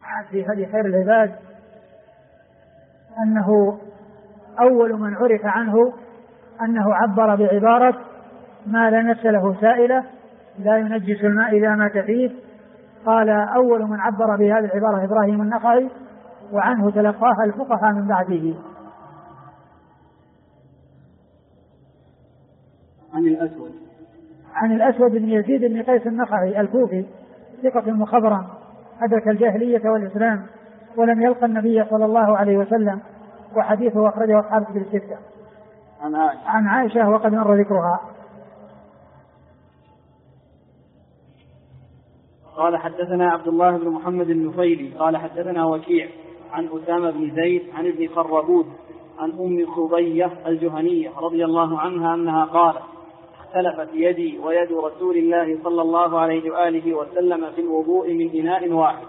في هدي خير العباد أنه أول من عرف عنه أنه عبر بعبارة ما لا نفس له سائلة لا ينجس الماء إذا مات فيه. قال أول من عبر بهذه العبارة إبراهيم النخعي، وعنه تلقاها الفقهاء من بعده. عن الأسود بن يزيد بن قيس النخعي الكوفي ثقة مخضرم أدرك الجاهلية والإسلام ولم يلقى النبي صلى الله عليه وسلم، وحديثه أخرجه أصحاب كتب الستة. عن عائشة وقد مر ذكرها. قال حدثنا عبد الله بن محمد النفيلي قال حدثنا وكيع عن أسامة بن زيد عن ابن خربود عن أم صبية الجهنية رضي الله عنها أنها قالت اختلفت يدي ويد رسول الله صلى الله عليه وآله وسلم في الوضوء من إناء واحد.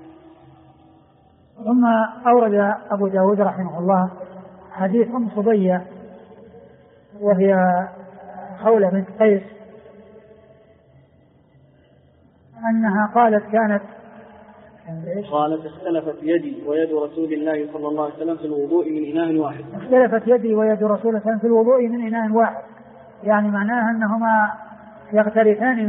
ثم أورد أبو داود رحمه الله حديث أم صبية وهي خولة بنت قيس أنها قالت اختلفت يدي ويد رسول الله صلى الله عليه وسلم في الوضوء من إناء واحد. اختلفت يدي ويد رسول الله صلى الله عليه وسلم في الوضوء من إناء واحد، يعني معناها أنهما يغترفان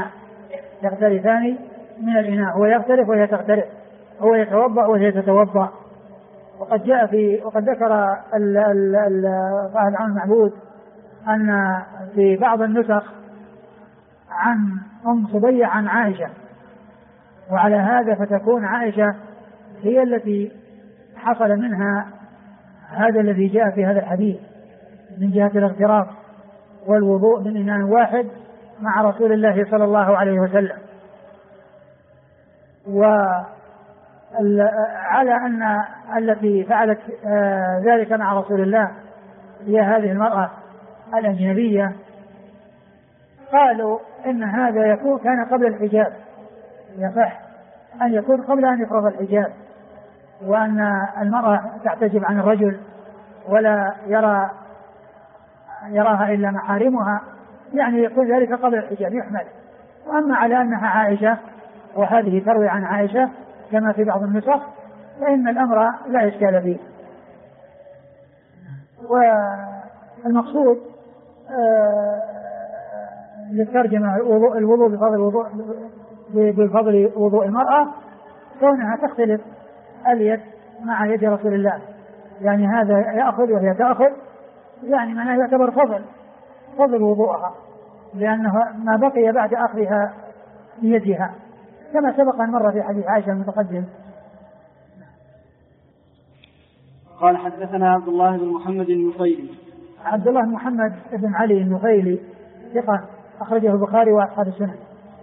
من الإناء، هو يغترف وهي تغترف، هو يتوضأ وهي تتوضأ. وقد ذكر فهد عن المعبود أن في بعض النسخ عن أم صبية عن عائشة، وعلى هذا فتكون عائشة هي التي حصل منها هذا الذي جاء في هذا الحديث من جهة الاغتراف والوضوء من إناء واحد مع رسول الله صلى الله عليه وسلم. وعلى أن التي فعلت ذلك مع رسول الله هي هذه المرأة الأجنبية، قالوا إن هذا كان قبل الحجاب، يصح أن يكون قبل أن يفرض الحجاب، وأن المرأة تحتجب عن الرجل ولا يراها إلا محارمها، يعني يكون ذلك قبل الحجاب يحمل. وأما على أنها عائشة وهذه تروي عن عائشة كما في بعض النسخ فإن الأمر لا إشكال فيه. والمقصود للترجمة الوضوء بفضل وضوء المرأة كونها تختلف اليد مع يد رسول الله، يعني هذا يأخذ وهي تأخذ، يعني معناه يعتبر فضل وضوءها، لأنه ما بقي بعد أخذها بيدها كما سبق أن مر في حديث عائشة المتقدم. قال حدثنا عبد الله بن محمد النفيلي. عبد الله بن محمد بن علي النفيلي ثقة أخرجه البخاري وأصحاب السنن.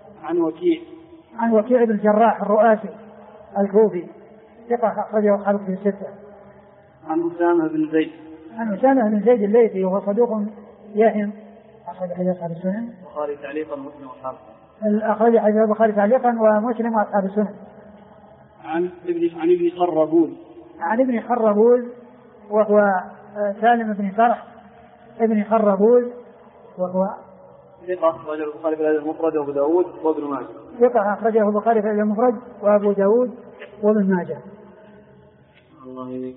عن وكيع بن الجراح الرؤاسي الكوفي ثقة أخرجه أصحاب في الستة. عن أسامة بن زيد الليثي وهو صدوق يهم أخرج حديث أصحاب السنن. البخاري تعليقا ومسلم وأصحاب أخرج حديث البخاري تعليقا ومسلم وأصحاب السنن. عن ابن خربول وهو سالم بن صرح ابن خربول وهو ثقة أخرجه البخاري في المفرد وأبو داود وابن ماجه. ثقة أخرجه البخاري في المفرد وأبو داود وابن ماجه. الله يليك.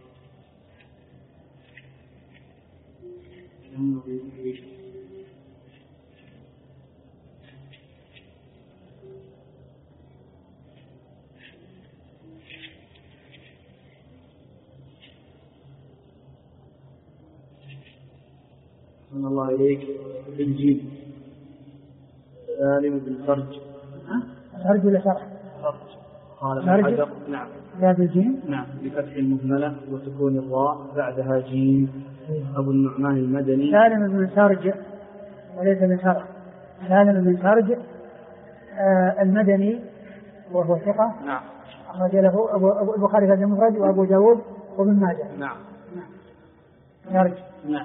الله إليك بالجيم سالم بن فرج. فرج ولا فرج؟ قال ابن حجر نعم. لا بالجيم؟ نعم بفتح المهملة وسكون الراء بعدها جيم. أبو النعمان المدني. سالم بن فرج وليس بن فرج. سالم بن فرج المدني وهو ثقة. نعم. أخرج له البخاري في المفرد وأبو داود وابن ماجه. نعم. فرج. نعم.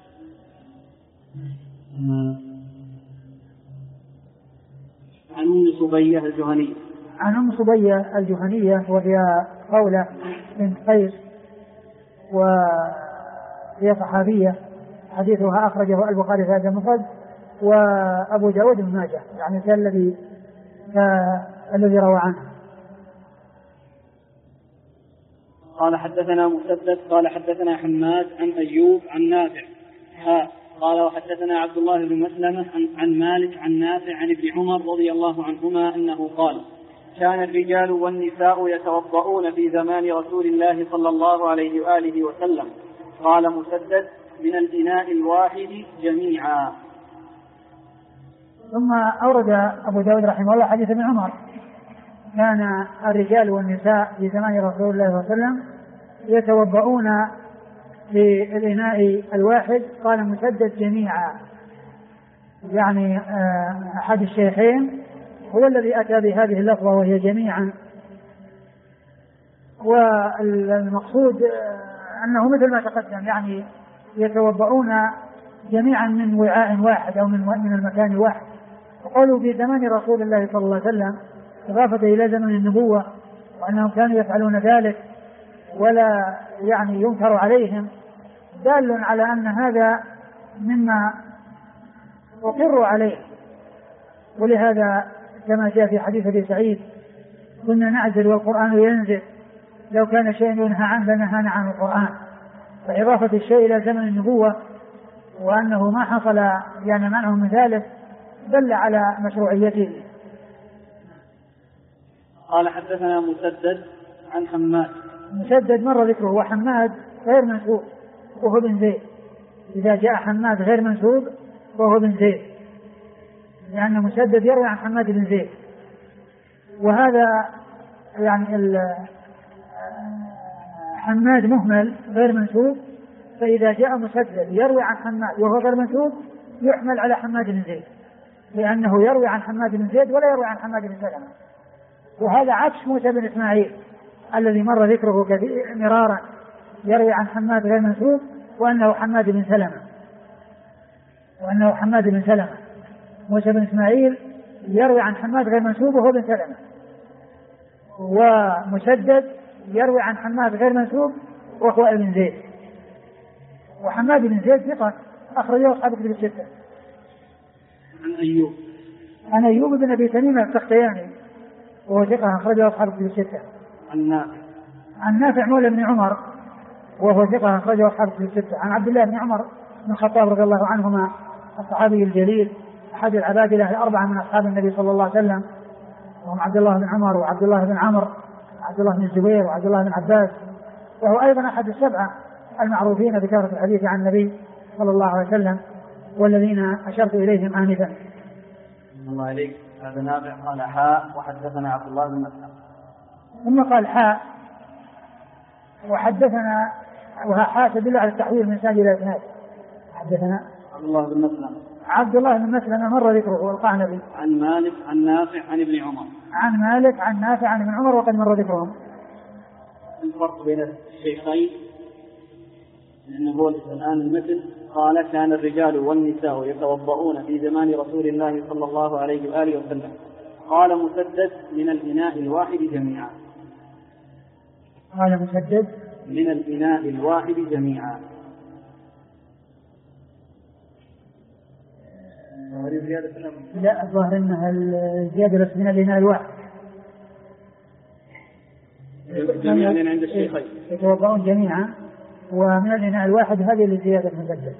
عن أم صبية الجهنية. عن أم صبية الجهنية وهي خولة بنت قيس وهي صحابية، حديثها أخرجه البخاري في هذا المفرد وأبو داود بن ماجه، يعني الذي روى عنها. قال حدثنا مسدد قال حدثنا حماد عن أيوب عن نافع قال وحدثنا عبد الله بن مسلمة عن مالك عن نافع عن ابن عمر رضي الله عنهما أنه قال كان الرجال والنساء يتوضؤون في زمان رسول الله صلى الله عليه وآله وسلم. قال مسدد من الإناء الواحد جميعا. ثم أورد أبو داود رحمه الله حديث ابن عمر كان الرجال والنساء في زمان رسول الله صلى الله عليه وسلم يتوضؤون في الإناء الواحد. قال مسدد جميعا، يعني أحد الشيخين هو الذي أتى بهذه اللفظة وهي جميعا، والمقصود أنه مثل ما تقدم، يعني يتوضؤون جميعا من وعاء واحد أو من المكان واحد. وقالوا في زمان رسول الله صلى الله عليه وسلم إضافة إلى زمن النبوة وأنهم كانوا يفعلون ذلك ولا يعني ينكر عليهم، دال على أن هذا مما أقروا عليه. ولهذا كما جاء في حديث أبي سعيد كنا نعزل والقرآن ينزل، لو كان شيء ينهى عنه لنهانا عن القرآن. فإضافة الشيء إلى زمن النبوة وأنه ما حصل يعني منعه من ذلك دل على مشروعيته. قال حدثنا مسدد عن حماد. مسدد مر ذكره، وحماد غير منسوب وهو بن زيد. إذا جاء حماد غير منسوب وهو بن زيد، لأن مسدد يروي عن حماد بن زيد، وهذا يعني حماد مهمل غير منسوب، فإذا جاء مسدد يروي عن حماد وهو غير منسوب يحمل على حماد بن زيد، لأنه يروي عن حماد بن زيد ولا يروي عن حماد بن سلمة. وهذا عكس موسى بن إسماعيل الذي مر ذكره مرارا، يروي عن حماد غير منسوب وأنه حماد بن سلمة. موسى بن إسماعيل يروي عن حماد غير منسوب وهو بن سلمة، ومسدد يروي عن حماد غير منسوب وهو ابن زيد. وحماد بن زيد ثقة أخرجه أصحاب الكتب الستة. عن أيوب بن أبي تميم السختياني وهو ثقة أخرجه أصحاب الكتب الستة. عن نافع مولى بن عمر وهو ثقة أخرجه أصحاب الكتب الستة. عن عبد الله بن عمر بن الخطاب رضي الله عنهما الصحابي الجليل أحد العبادلة الأربعة من أصحاب النبي صلى الله عليه وسلم، وهم عبد الله بن عمر وعبد الله بن عمرو وعبد الله بن الزبير وعبد الله بن عباس، وهو أيضا أحد السبعة المعروفين بكثرة الحديث عن النبي صلى الله عليه وسلم والذين أشرت إليهم آنفا. الله عليك. هذا نافع قال حاء وحدثنا عبد الله بن مسلم، ثم قال حاء وحدثنا، وحاء تدل على التحويل من سند إلى إسناد. حدثنا عبد الله بن مسلم مر ذكره والقعنبي. عن مالك عن نافع عن ابن عمر. عن مالك عن نافع عن ابن عمر وقد مر ذكرهم. الفرق بين الشيخين لأنه هو الآن المثل قال كان الرجال والنساء يتوضؤون في زمان رسول الله صلى الله عليه وآله وسلم. قال مسدد من الإناء الواحد جميعا. قال مسدد من الإناء الواحد جميعا. لا الظاهر انها الزيادة بس من الإناء الواحد جميعا عند الشيخين يتوضؤون جميعا، ومن الإناء الواحد هذه الزيادة مسدد.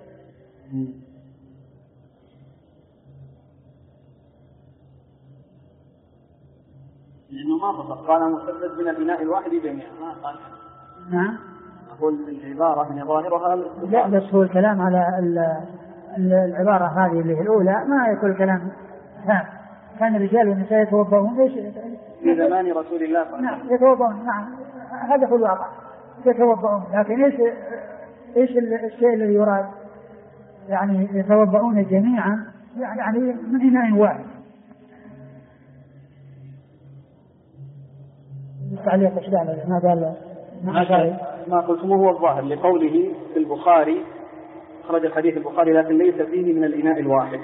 لأنه ما فقط قال مسدد من الإناء الواحد جميعا ما قال. نعم أقول العبارة من ظاهرها لا، بس هو الكلام على العبارة هذه اللي هي الأولى ما يكون الكلام كان الرجال والنساء يتوضؤون في زمان رسول الله صلى الله عليه وسلم. يتوضؤون. نعم هذا هو الواقع يتوضؤون، لكن ايش الشيء الذي يراد؟ يعني يتوضؤون جميعا يعني من إناء واحد. التعليق ايش ما قال ما قلتموه هو الظاهر لقوله في البخاري خرج الحديث البخاري لكن ليس فيه من الإناء الواحد.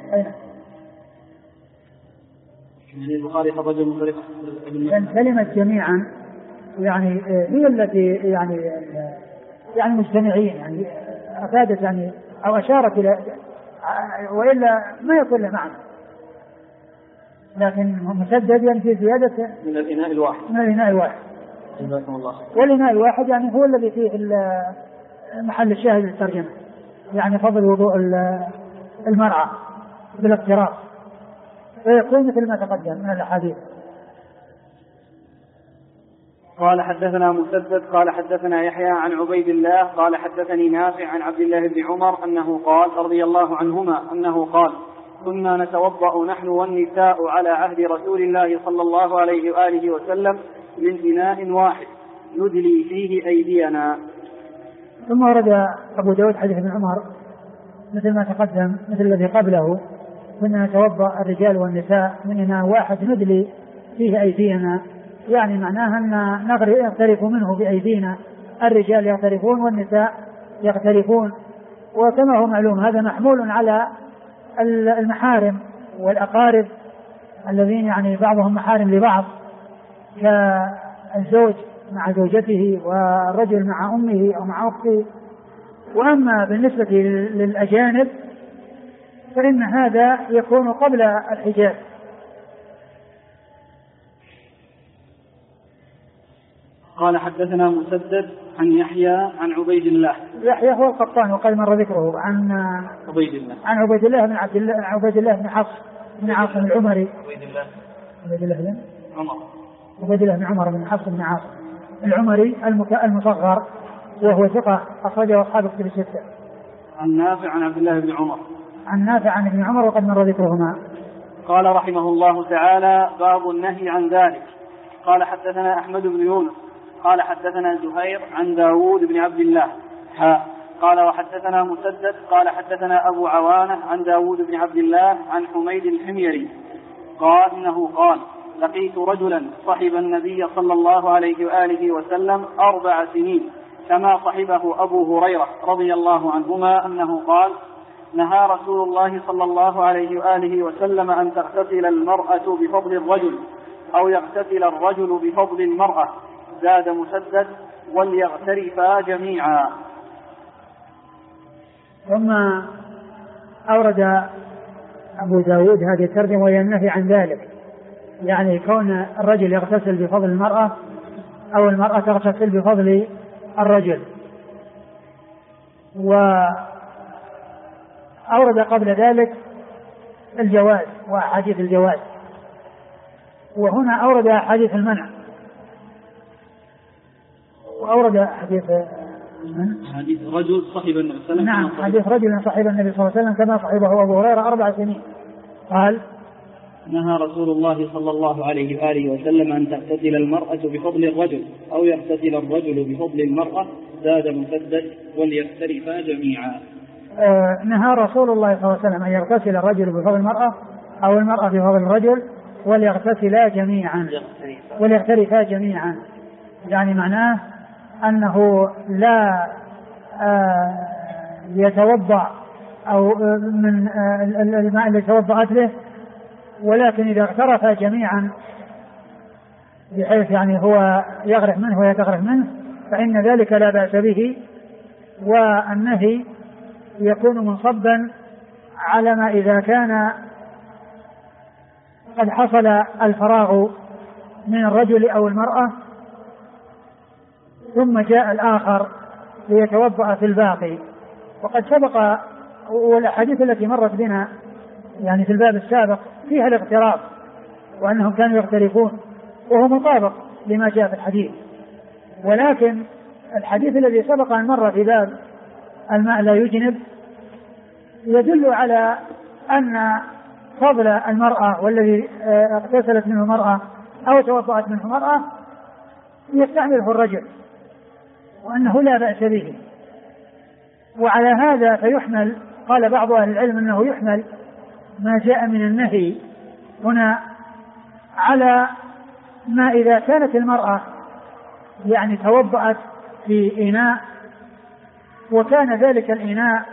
يعني البخاري خرج من طريق كلمة جميعا يعني هي التي يعني مجتمعين، يعني أفادت يعني أو أشارت إلى، وإلا ما يكون له معنى. لكن مسدد ينفي زيادة من الإناء الواحد. من الإناء الواحد. جزاكم الله. والإناء الواحد يعني هو الذي فيه محل الشاهد للترجمة، يعني فضل وضوء المرأة بالاقتراض، فيكون مثل ما تقدم من الأحاديث. قال حدثنا مسدد قال حدثنا يحيى عن عبيد الله قال حدثني نافع عن عبد الله بن عمر أنه قال رضي الله عنهما أنه قال كنا نتوضأ نحن والنساء على عهد رسول الله صلى الله عليه وآله وسلم من إناء واحد ندلي فيه أيدينا. ثم ورد أبو داود حديث ابن عمر مثل ما تقدم مثل الذي قبله، كنا نتوضأ الرجال والنساء من إناء واحد ندلي فيه أيدينا، يعني معناها أن يغترف منه بأيدينا، الرجال يغترفون والنساء يغترفون. وكما هو معلوم هذا محمول على المحارم والأقارب الذين يعني بعضهم محارم لبعض، كالزوج مع زوجته والرجل مع أمه أو مع أخته. وأما بالنسبة للأجانب فإن هذا يكون قبل الحجاب. قال حدثنا مسدد عن يحيى عن عبيد الله. يحيى هو القطان وقد مر ذكره عن عبيد الله بن عبيد الله بن حفص بن عاصم العمري. عبيد الله بن عمر بن حفص بن عاصم العمري المصغر، وهو ثقة أخرجه أصحاب الكتب الستة. عن نافع عن عبد الله بن عمر. عن نافع عن ابن عمر وقد مر ذكرهما. قال رحمه الله تعالى باب النهي عن ذلك. قال حدثنا أحمد بن يونس قال حدثنا زهير عن داود بن عبد الله قال وحدثنا مسدد قال حدثنا أبو عوانة عن داود بن عبد الله عن حميد الحميري قال إنه قال لقيت رجلا صحب النبي صلى الله عليه وآله وسلم 4 سنين كما صحبه أبو هريرة رضي الله عنهما أنه قال نهى رسول الله صلى الله عليه وآله وسلم أن تغتسل المرأة بفضل الرجل أو يغتسل الرجل بفضل المرأة. زاد مسدد وليغترفا جميعا. ثم أورد أبو داود هذه الترجمة وهي النهي عن ذلك، يعني كون الرجل يغتسل بفضل المرأة أو المرأة تغتسل بفضل الرجل. وأورد قبل ذلك الجواز وأحاديث الجواز، وهنا أورد حديث المنع، وأورد حديث رجل صحب النبي صلى الله عليه وسلم. نعم، حديث رجل صحب النبي صلى الله عليه وسلم كما صحبه أبو هريرة 4 سنين. قال نهى رسول الله صلى الله عليه وآله وسلم أن تغتسل المرأة بفضل الرجل أو يغتسل الرجل بفضل المرأة. زاد مسدد وليغترفا جميعا. نهى رسول الله صلى الله عليه وسلم أن يغتسل الرجل بفضل المرأة أو المرأة بفضل الرجل وليغتسلا جميعا وليغترفا جميعا، يعني معناه أنه لا يتوضأ أو من الماء الذي توضأت به، ولكن إذا اغترفا جميعا بحيث يعني هو يغرف منه وهي تغرف منه فإن ذلك لا بأس به. والنهي يكون منصبا على ما إذا كان قد حصل الفراغ من الرجل أو المرأة ثم جاء الآخر ليتوضأ في الباقي. وقد سبق والأحاديث التي مرت بنا يعني في الباب السابق فيها الاغتراف وأنهم كانوا يغترفون، وهو مطابق لما جاء في الحديث. ولكن الحديث الذي سبق أن مر في باب الماء لا يجنب يدل على أن فضل المرأة والذي اغتسلت منه المرأة أو توضأت منه المرأة يستعمله الرجل، وأنه لا بأس به. وعلى هذا فيحمل، قال بعض أهل العلم أنه يحمل ما جاء من النهي هنا على ما إذا كانت المرأة يعني توضأت في إناء وكان ذلك الإناء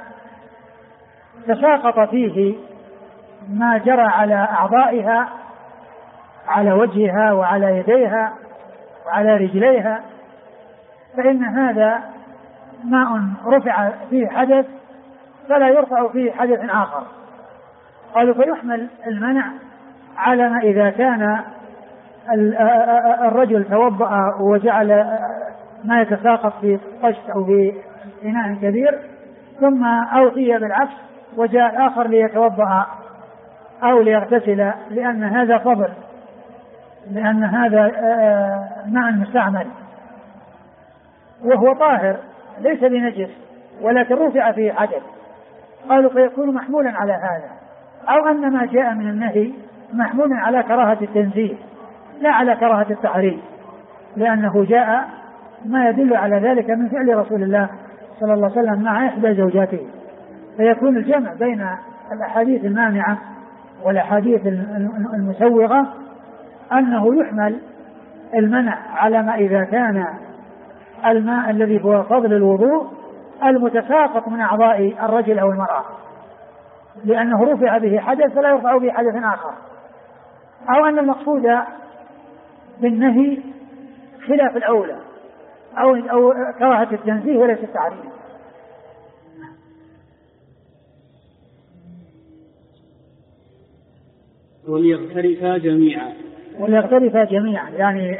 تساقط فيه ما جرى على أعضائها، على وجهها وعلى يديها وعلى رجليها، فإن هذا ماء رفع فيه حدث فلا يرفع فيه حدث آخر. قالوا فيحمل المنع على ما إذا كان الرجل توضأ وجعل ما يتساقط في قشط أو في إناء كبير ثم أوتي بالعكس وجاء الآخر ليتوضأ أو ليغتسل، لأن هذا فضل، لأن هذا ماء مستعمل وهو طاهر ليس بنجس ولكن رفع فيه حدث، قالوا فيكون محمولا على هذا، أو أن ما جاء من النهي محمول على كراهة التنزيه لا على كراهة التحريم، لأنه جاء ما يدل على ذلك من فعل رسول الله صلى الله عليه وسلم مع إحدى زوجاته، فيكون الجمع بين الأحاديث المانعة والأحاديث المسوغة أنه يحمل المنع على ما إذا كان الماء الذي هو فضل الوضوء المتساقط من أعضاء الرجل أو المرأة، لأنه رفع به حدث فلا يرفع به حدث آخر، أو أن المقصود بالنهي خلاف الأولى أو كراهة التنزيه وليس التعريف. وليغترفا جميعا يعني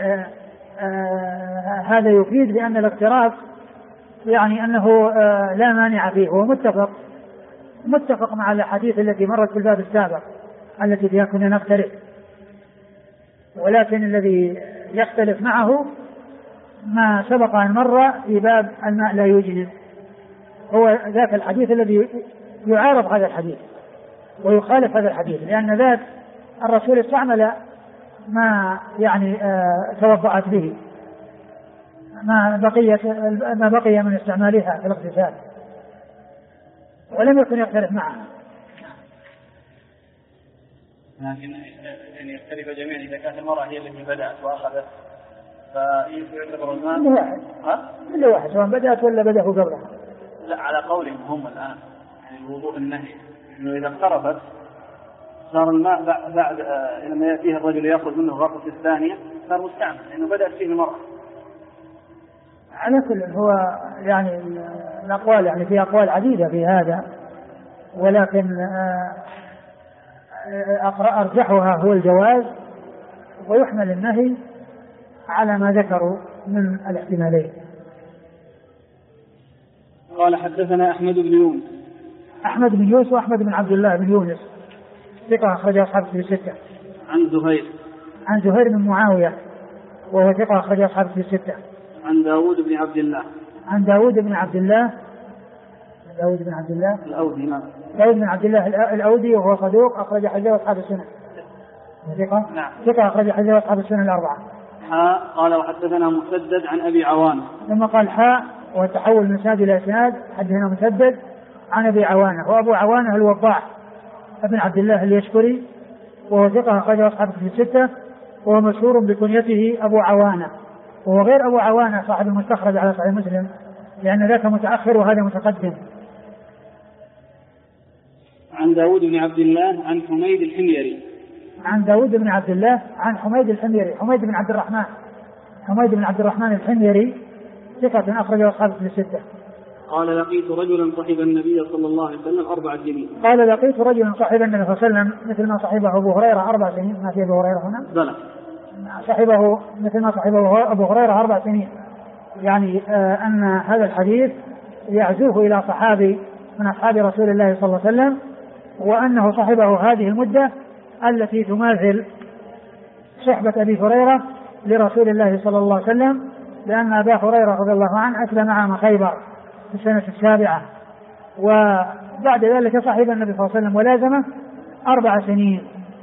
هذا يفيد بأن الاغتراف يعني أنه لا مانع فيه، هو متفق مع الحديث التي مرت في الباب السابق التي فيها كنا نغترف، ولكن الذي يختلف معه ما سبق أن مر في باب الماء لا يجنب، هو ذاك الحديث الذي يعارض هذا الحديث ويخالف هذا الحديث، لأن ذاك الرسول استعمل ما يعني توضأت به ما بقي من استعمالها في الاغتسال ولم يكن يختلف معها. لكن يعني يختلف جميعا إذا كانت المرأة هي التي بدأت وأخذت فيعتبر الماء كل واحد سواء بدأت ولا بدأه قبلها. لا على قولهم هم الآن يعني الوضوء النهي إنه إذا اقتربت صار الماء بعد لما يأتيه الرجل يأخذ منه غرفة الثانية صار مستعمل لأنه بدأت فيه المرأة. على كل هو يعني الأقوال يعني في أقوال عديدة في هذا، ولكن أرجحها هو الجواز، ويحمل النهي على ما ذكروا من الاحتمالين. قال حدثنا أحمد بن يونس وأحمد بن عبد الله بن يونس ثقة أخرج أصحاب في الستة. عن زهير بن معاوية وهو ثقة أخرج أصحاب في الستة. عن داود بن عبد الله الأودي وهو صدوق أخرج حديثه أصحاب السنة. ثقة أخرج حديثه أصحاب السنة الأربعة. قال وحدثنا مسدد عن أبي عوانة. لما قال وتحول من إسناد إلى إسناد حدثنا مسدد عن أبي عوانة، وأبو عوانة الوضاح ابن عبد الله اليشكري وهو ثقة أخرج أصحاب في الستة، وهو مشهور بكنيته أبو عوانة، وهو غير أبو عوانة صاحب المستخرج على صحيح مسلم لأن ذاك متأخر وهذا متقدم. عن داود بن عبد الله عن حميد الحميري. حميد بن عبد الرحمن الحميري ثقة أخرج أصحاب في الستة. قال لقيت رجلا صحب النبي صلى الله عليه وسلم 4 سنين. مثل ما صحبه أبو هريرة 4 سنين. ما في أبو هريرة هنا؟ بلى. صحبه مثل ما صحبه أبو هريرة 4 سنين، يعني أن هذا الحديث يعزوه إلى صحابي من أصحاب رسول الله صلى الله عليه وسلم، وأنه صحبه هذه المدة التي تماثل صحبة أبي هريرة لرسول الله صلى الله عليه وسلم، لأن أبا هريرة رضي الله عنه أسلم عام خيبر في السنة 7، وبعد ذلك صحب النبي صلى الله عليه وسلم ولازمه 4 سنين.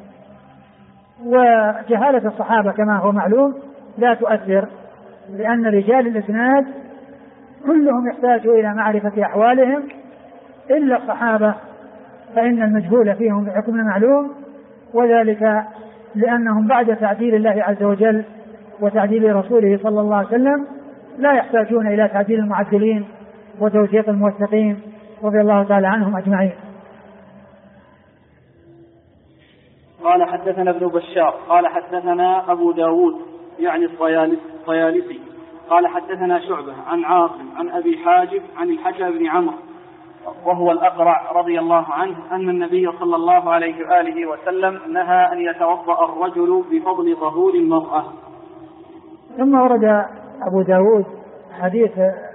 وجهالة الصحابة كما هو معلوم لا تؤثر، لأن رجال الإسناد كلهم يحتاجوا إلى معرفة أحوالهم إلا الصحابة، فإن المجهول فيهم بحكم معلوم، وذلك لأنهم بعد تعديل الله عز وجل وتعديل رسوله صلى الله عليه وسلم لا يحتاجون إلى تعديل المعدلين وتوثيق الموثقين رضي الله تعالى عنهم أجمعين. قال حدثنا ابن بشار قال حدثنا أبو داود يعني الطيالسي قال حدثنا شعبة عن عاصم عن أبي حاجب عن الحكم بن عمرو وهو الأقرع رضي الله عنه أن النبي صلى الله عليه وآله وسلم نهى أن يتوضأ الرجل بفضل طهور المرأة. ثم ورد أبو داود حديث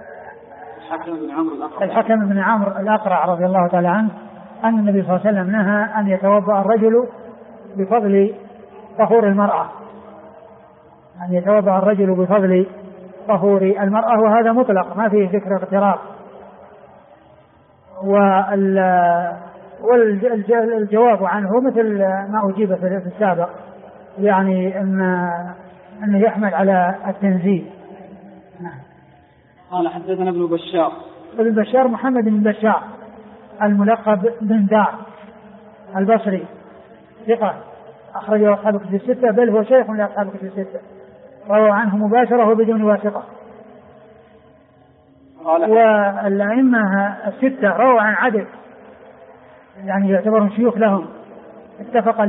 الحكم بن عمرو الأقرع رضي الله تعالى عنه أن النبي صلى الله عليه وسلم نهى أن يتوضأ الرجل بفضل طهور المرأة، أن يتوضأ الرجل بفضل طهور المرأة، وهذا مطلق ما فيه ذكر اغتراب. والجواب عنه مثل ما أجيب في السابق، يعني أنه يحمل على التنزيل. قال حدثنا ابن بشار. ابن بشار محمد بن بشار الملقب بن دار البصري ثقة أخرجه أصحاب الكتب الستة، بل هو شيخ لأصحاب الكتب الستة، روى عنه مباشرة وبدون واسطة. والأئمة الستة رووا عن عدد يعني يعتبرون شيوخ لهم، اتفق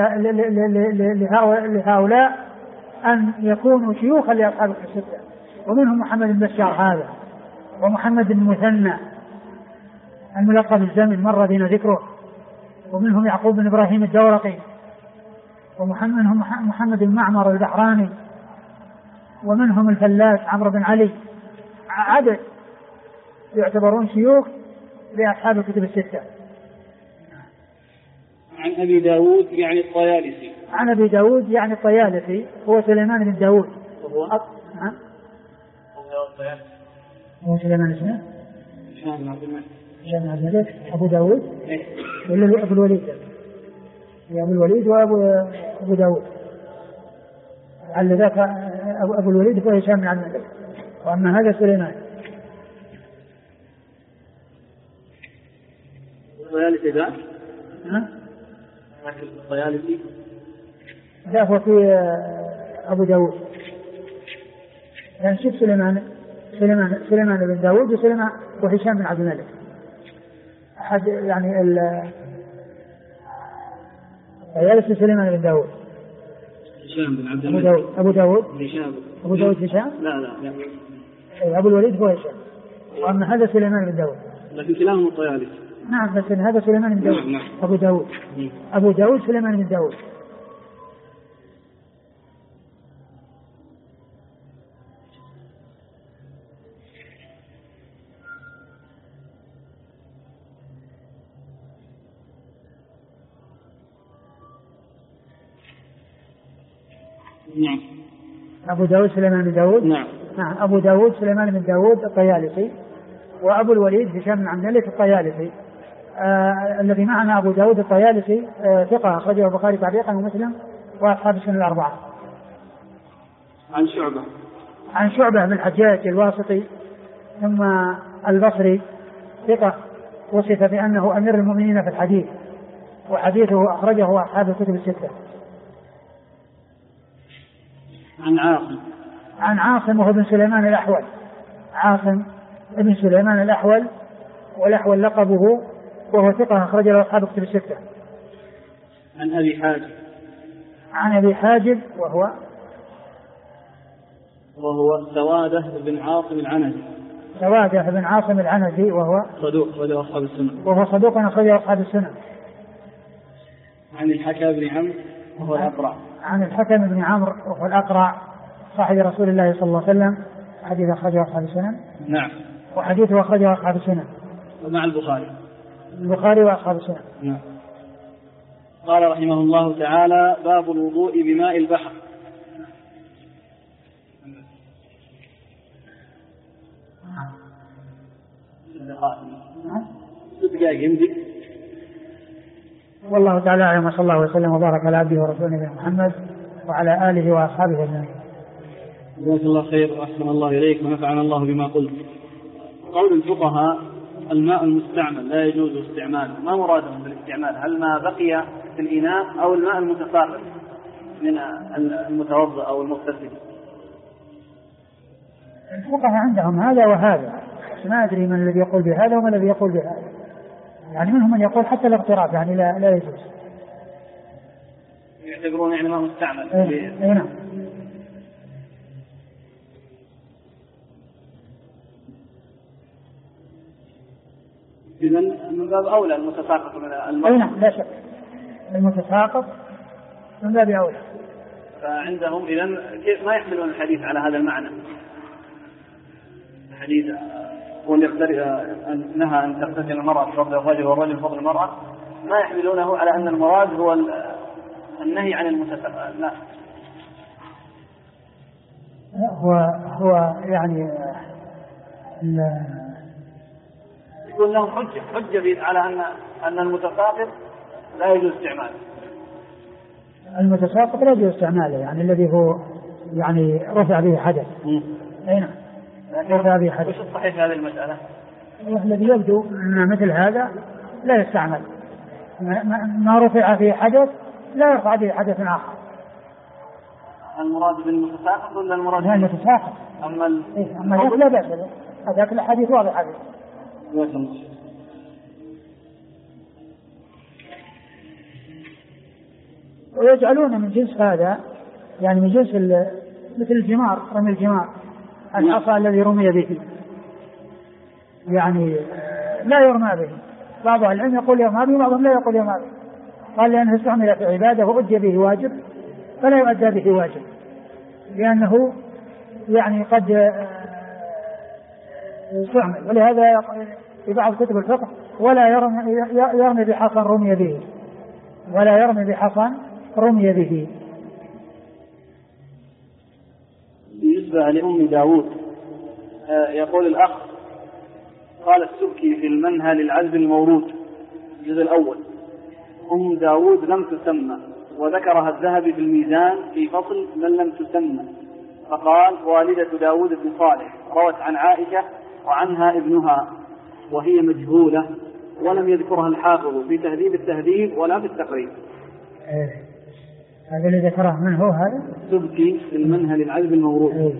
لهؤلاء أن يكونوا شيوخا لأصحاب الكتب الستة، ومنهم محمد بن بشار هذا، ومحمد بن مثنى الملقب الزمن مر بنا ذكره، ومنهم يعقوب بن إبراهيم الدورقي، ومنهم محمد بن معمر البحراني، ومنهم الفلاس عمرو بن علي، عدد يعتبرون شيوخ لأصحاب الكتب الستة. عن أبي داود يعني الطيالسي. عن أبي داود يعني الطيالسي هو سليمان بن داود. وهو هو سليمان اسمه هشام عبد الملك أبو داود ولا أبو الوليد؟ أبو الوليد وأبو داود، على ذاك أبو الوليد هو هشام عبد الملك، وأما هذا سليمان. الطيالسي ذا؟ الطيالسي ذا هو في أبو داود، يعني شوف سليمان بن داود وسليمان وهشام بن عبد الملك، أحد يعني الطيالسي سليمان بن داود. هشام بن عبد الملك أبو داود هشام؟ لا أبو الوليد هو هشام، وأما هذا سليمان بن داود، لكن كلامه الطيالسي. نعم، بس هذا سليمان بن داود. نعم. أبو داود سليمان بن داود. نعم. أبو داود سليمان بن داود. نعم. أبو داود سليمان بن داود الطيالسي، وأبو الوليد هشام بن عبد الملك الطيالسي. الذي معنا أبو داود الطيالسي ثقة أخرجه البخاري تعليقا ومسلم وأصحاب السنن الأربعة. عن شعبة بن الحجاج الواسطي ثم البصري ثقة، وصف بأنه أمير المؤمنين في الحديث، وحديثه أخرجه أصحاب الكتب الستة. عن عاصم وهو بن سليمان الأحول، عاصم ابن سليمان الأحول، والأحول لقبه، وهو ثقة أخرجه أصحاب الكتب الستة. عن أبي حاجب وهو سوادة بن عاصم العنزي، وهو صدوق أخرجه أصحاب السنن. أخرجه أصحاب السنن. عن الحكم بن عمرو وهو الأقرع. عن الحكم بن عمرو وهو الأقرع صاحب رسول الله صلى الله عليه وسلم، حديث أخرجه أصحاب السنن. نعم. وحديثه أخرجه أصحاب السنن ومع البخاري وأصحاب السنن. نعم. قال رحمه الله تعالى: باب الوضوء بماء البحر. والله تعالى أعلم، صلى الله وسلم وبارك على عبده ورسوله محمد وعلى آله وأصحابه أجمعين. جزاك الله خير وأحسن الله إليك ونفعنا الله بما قلت. قول الفقهاء: الماء المستعمل لا يجوز استعماله، ما مرادهم بالاستعمال؟ هل ما بقي في الإناء أو الماء المتفرغ من المتوضأ أو المغتسل؟ الفقهاء عندهم هذا وهذا، ما أدري من الذي يقول بهذا ومن الذي يقول بهذا، يعني منهم من يقول حتى الاغتراب يعني لا يجوز، يعتبرون يعني ما مستعمل. نعم. إذن من باب أولى المتساقط من المرأة. أي نعم لا شك المتساقط من باب أولى. فعندهم إذن كيف ما يحملون الحديث على هذا المعنى؟ الحديث نهى أن تغتسل المرأة بفضل الرجل والرجل بفضل المرأة، ما يحملونه على أن المراد هو النهي عن المتساقط. لا، هو يعني يقول لهم حجة على أن المتساقط لا يجوز استعماله. المتساقط لا يجوز استعماله، يعني الذي هو يعني رفع به حدث. أي نعم رفع به حدث. وش الصحيح في هذه المسألة؟ الذي يبدو أن مثل هذا لا يستعمل، ما رفع به حدث لا يرفع به حدث آخر. المراد بالمتساقط ولا المراد بالمتساقط؟ أما ذاك لا بأس به، هذاك الحديث واضح عليه. ويجعلون من جنس هذا، يعني من جنس مثل الجمار، رمي الجمار، العصا الذي رمي به يعني لا يرمى به. بعض العلم يقول يرمى به وبعضهم لا يقول يرمى به، قال لأنه استعمل في عبادة وأدى به واجب فلا يؤدى به واجب، لأنه يعني قد استعمل. ولهذا في بعض كتب الفقه ولا يرمي بحصى رمي به، ولا يرمي بحصى رمي به. بالنسبة لأم داود يقول الأخ قال السبكي في المنهى للعذب المورود الجزء الأول: أم داود لم تسمى، وذكرها الذهبي في الميزان في فصل من لم تسمى، فقال: والدة داود بن صالح روت عن عائشة وعنها ابنها وهي مجهولة، ولم يذكرها الحافظ في تهذيب التهذيب ولا في التقريب. هذا اللي ذكره من هو هذا؟ السبكي في المنهى للعذب المورود.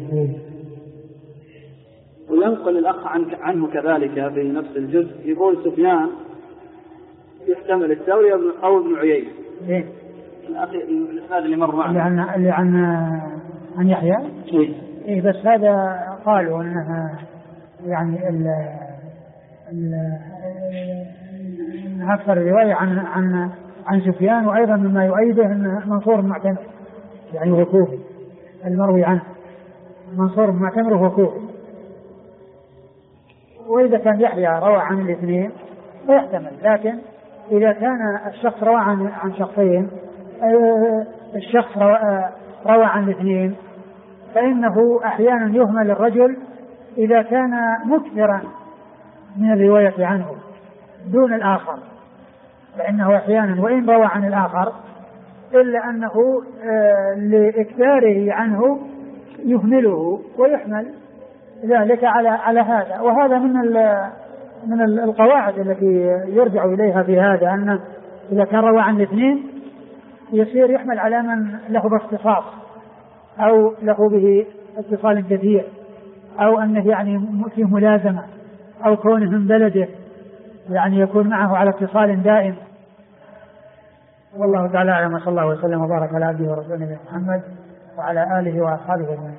وينقل الأخ عنه كذلك في نفس الجزء، يقول سفيان يحتمل الثوري أو ابن عيينة. الإسناد اللي مر معنا اللي عن يحيى. بس هذا قالوا أنها يعني أكثر رواية عن سفيان، وأيضا مما يؤيده أن منصور المعتمر يعني هو كوفي، المروي عنه منصور المعتمر هو كوفي. وإذا كان يحيى روى عن الاثنين فيحتمل، لكن إذا كان الشخص روى عن شخصين، الشخص روى عن الاثنين، فإنه أحيانا يهمل الرجل إذا كان مكثرا من الرواية عنه دون الآخر، فإنه أحيانا وإن روى عن الآخر إلا أنه لإكثاره عنه يهمله ويحمل ذلك على هذا. وهذا من القواعد التي يرجع إليها في هذا، أن إذا كان روى عن الاثنين يصير يحمل على من له باختصاص أو له به اتصال كثير، أو أنه يعني فيه ملازمة، أو كونه من بلده يعني يكون معه على اتصال دائم. والله تعالى أعلم، صلى الله وسلم وبارك على عبده ورسوله محمد وعلى آله وأصحابه أجمعين.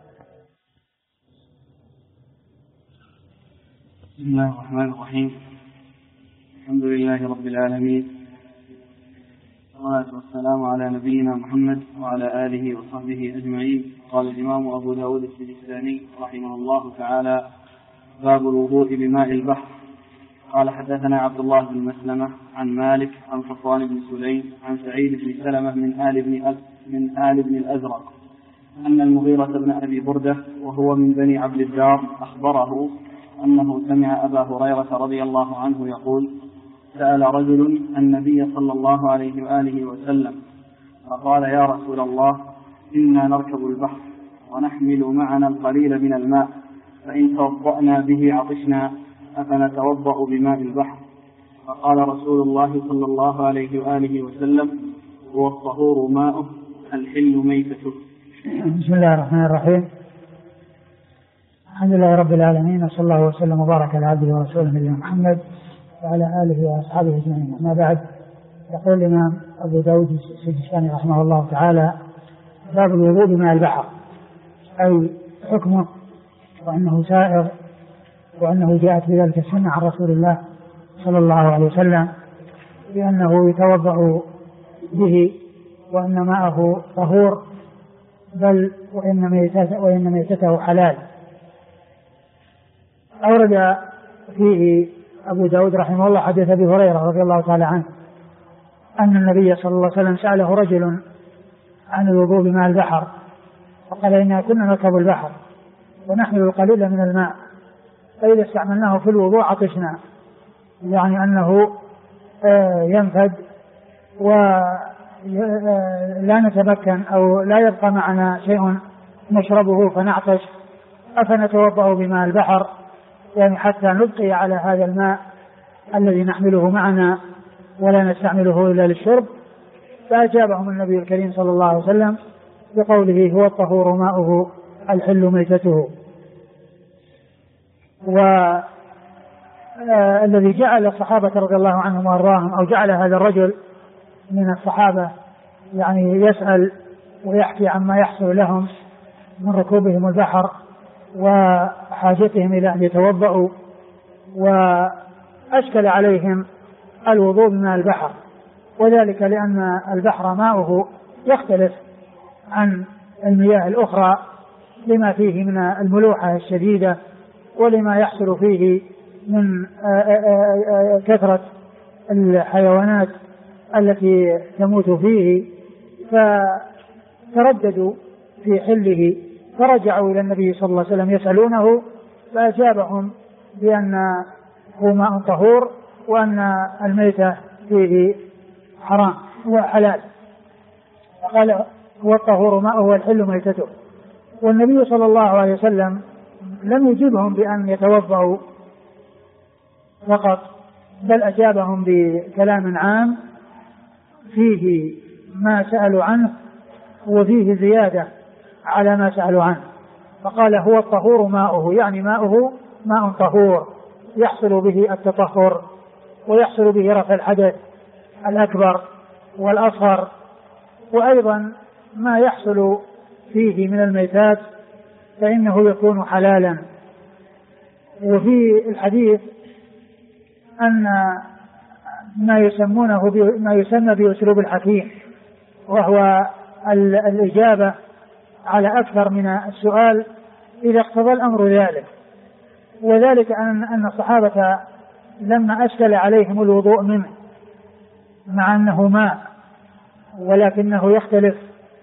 بسم الله الرحمن الرحيم. الحمد لله رب العالمين، والصلاة والسلام على نبينا محمد وعلى آله وصحبه أجمعين. قال الإمام أبو داود السجستاني رحمه الله تعالى: باب الوضوء بماء البحر. قال: حدثنا عبد الله بن مسلمة عن مالك عن صفوان بن سليم عن سعيد بن سلمة من آل بن الأزرق أن المغيرة بن أبي بردة وهو من بني عبد الدار أخبره أنه سمع أبا هريرة رضي الله عنه يقول: سأل رجل النبي صلى الله عليه وآله وسلم فقال: يا رسول الله، إنا نركب البحر ونحمل معنا القليل من الماء، فإن توضأنا به عطشنا، أفنتوضأ بماء البحر؟ فقال رسول الله صلى الله عليه وآله وسلم: هو الطهور ماؤه الحل ميتته. بسم الله الرحمن الرحيم. الحمد لله رب العالمين، وصلى الله وسلم وبارك على عبده ورسوله نبينا محمد وعلى آله وأصحابه أجمعين. أما بعد، يقول الإمام أبو داود السجستاني رحمه الله تعالى: باب الوضوء بماء البحر، أي حكمه، وأنه سائر، وأنه جاءت بذلك السنة عن رسول الله صلى الله عليه وسلم بأنه يتوضأ به وأن ماءه طهور، بل وإن ميتته حلال. أورد فيه أبو داود رحمه الله حديث أبي هريرة رضي الله تعالى عنه أن النبي صلى الله عليه وسلم سأله رجل عن الوضوء بماء البحر، فقال إنا كنا نركب البحر ونحمل القليل من الماء فإذا استعملناه في الوضوء عطشنا، يعني أنه ينفد ولا نتمكن أو لا يبقى معنا شيء نشربه فنعطش، أفنتوضأ بماء البحر يعني حتى نبقي على هذا الماء الذي نحمله معنا ولا نستعمله إلا للشرب. فأجابهم النبي الكريم صلى الله عليه وسلم بقوله هو الطهور ماؤه الحل ميتته. والذي جعل الصحابة رضي الله عنهم وارضاهم أو جعل هذا الرجل من الصحابة يعني يسأل ويحكي عما يحصل لهم من ركوبهم البحر وحاجتهم إلى أن يتوضأوا، وأشكل عليهم الوضوء بماء البحر، وذلك لأن البحر ماؤه يختلف عن المياه الأخرى لما فيه من الملوحة الشديدة ولما يحصل فيه من كثرة الحيوانات التي تموت فيه، فترددوا في حله فرجعوا إلى النبي صلى الله عليه وسلم يسألونه، فأجابهم بأنه ماء طهور وأن الميتة فيه حرام وحلال، قال هو الطهور ماءه والحل ميتته. والنبي صلى الله عليه وسلم لم يجيبهم بأن يتوضأوا فقط، بل أجابهم بكلام عام فيه ما سألوا عنه وفيه زيادة على ما سألوا عنه، فقال هو الطهور ماؤه، يعني ماؤه ماء طهور يحصل به التطهر ويحصل به رفع الحدث الأكبر والأصغر، وأيضا ما يحصل فيه من الميتات فإنه يكون حلالا. وفي الحديث أن ما يسمى بأسلوب الحكيم، وهو الإجابة على أكثر من السؤال إذا اقتضى الأمر ذلك، وذلك أن الصحابة لما أشكل عليهم الوضوء منه مع أنه ماء ولكنه يختلف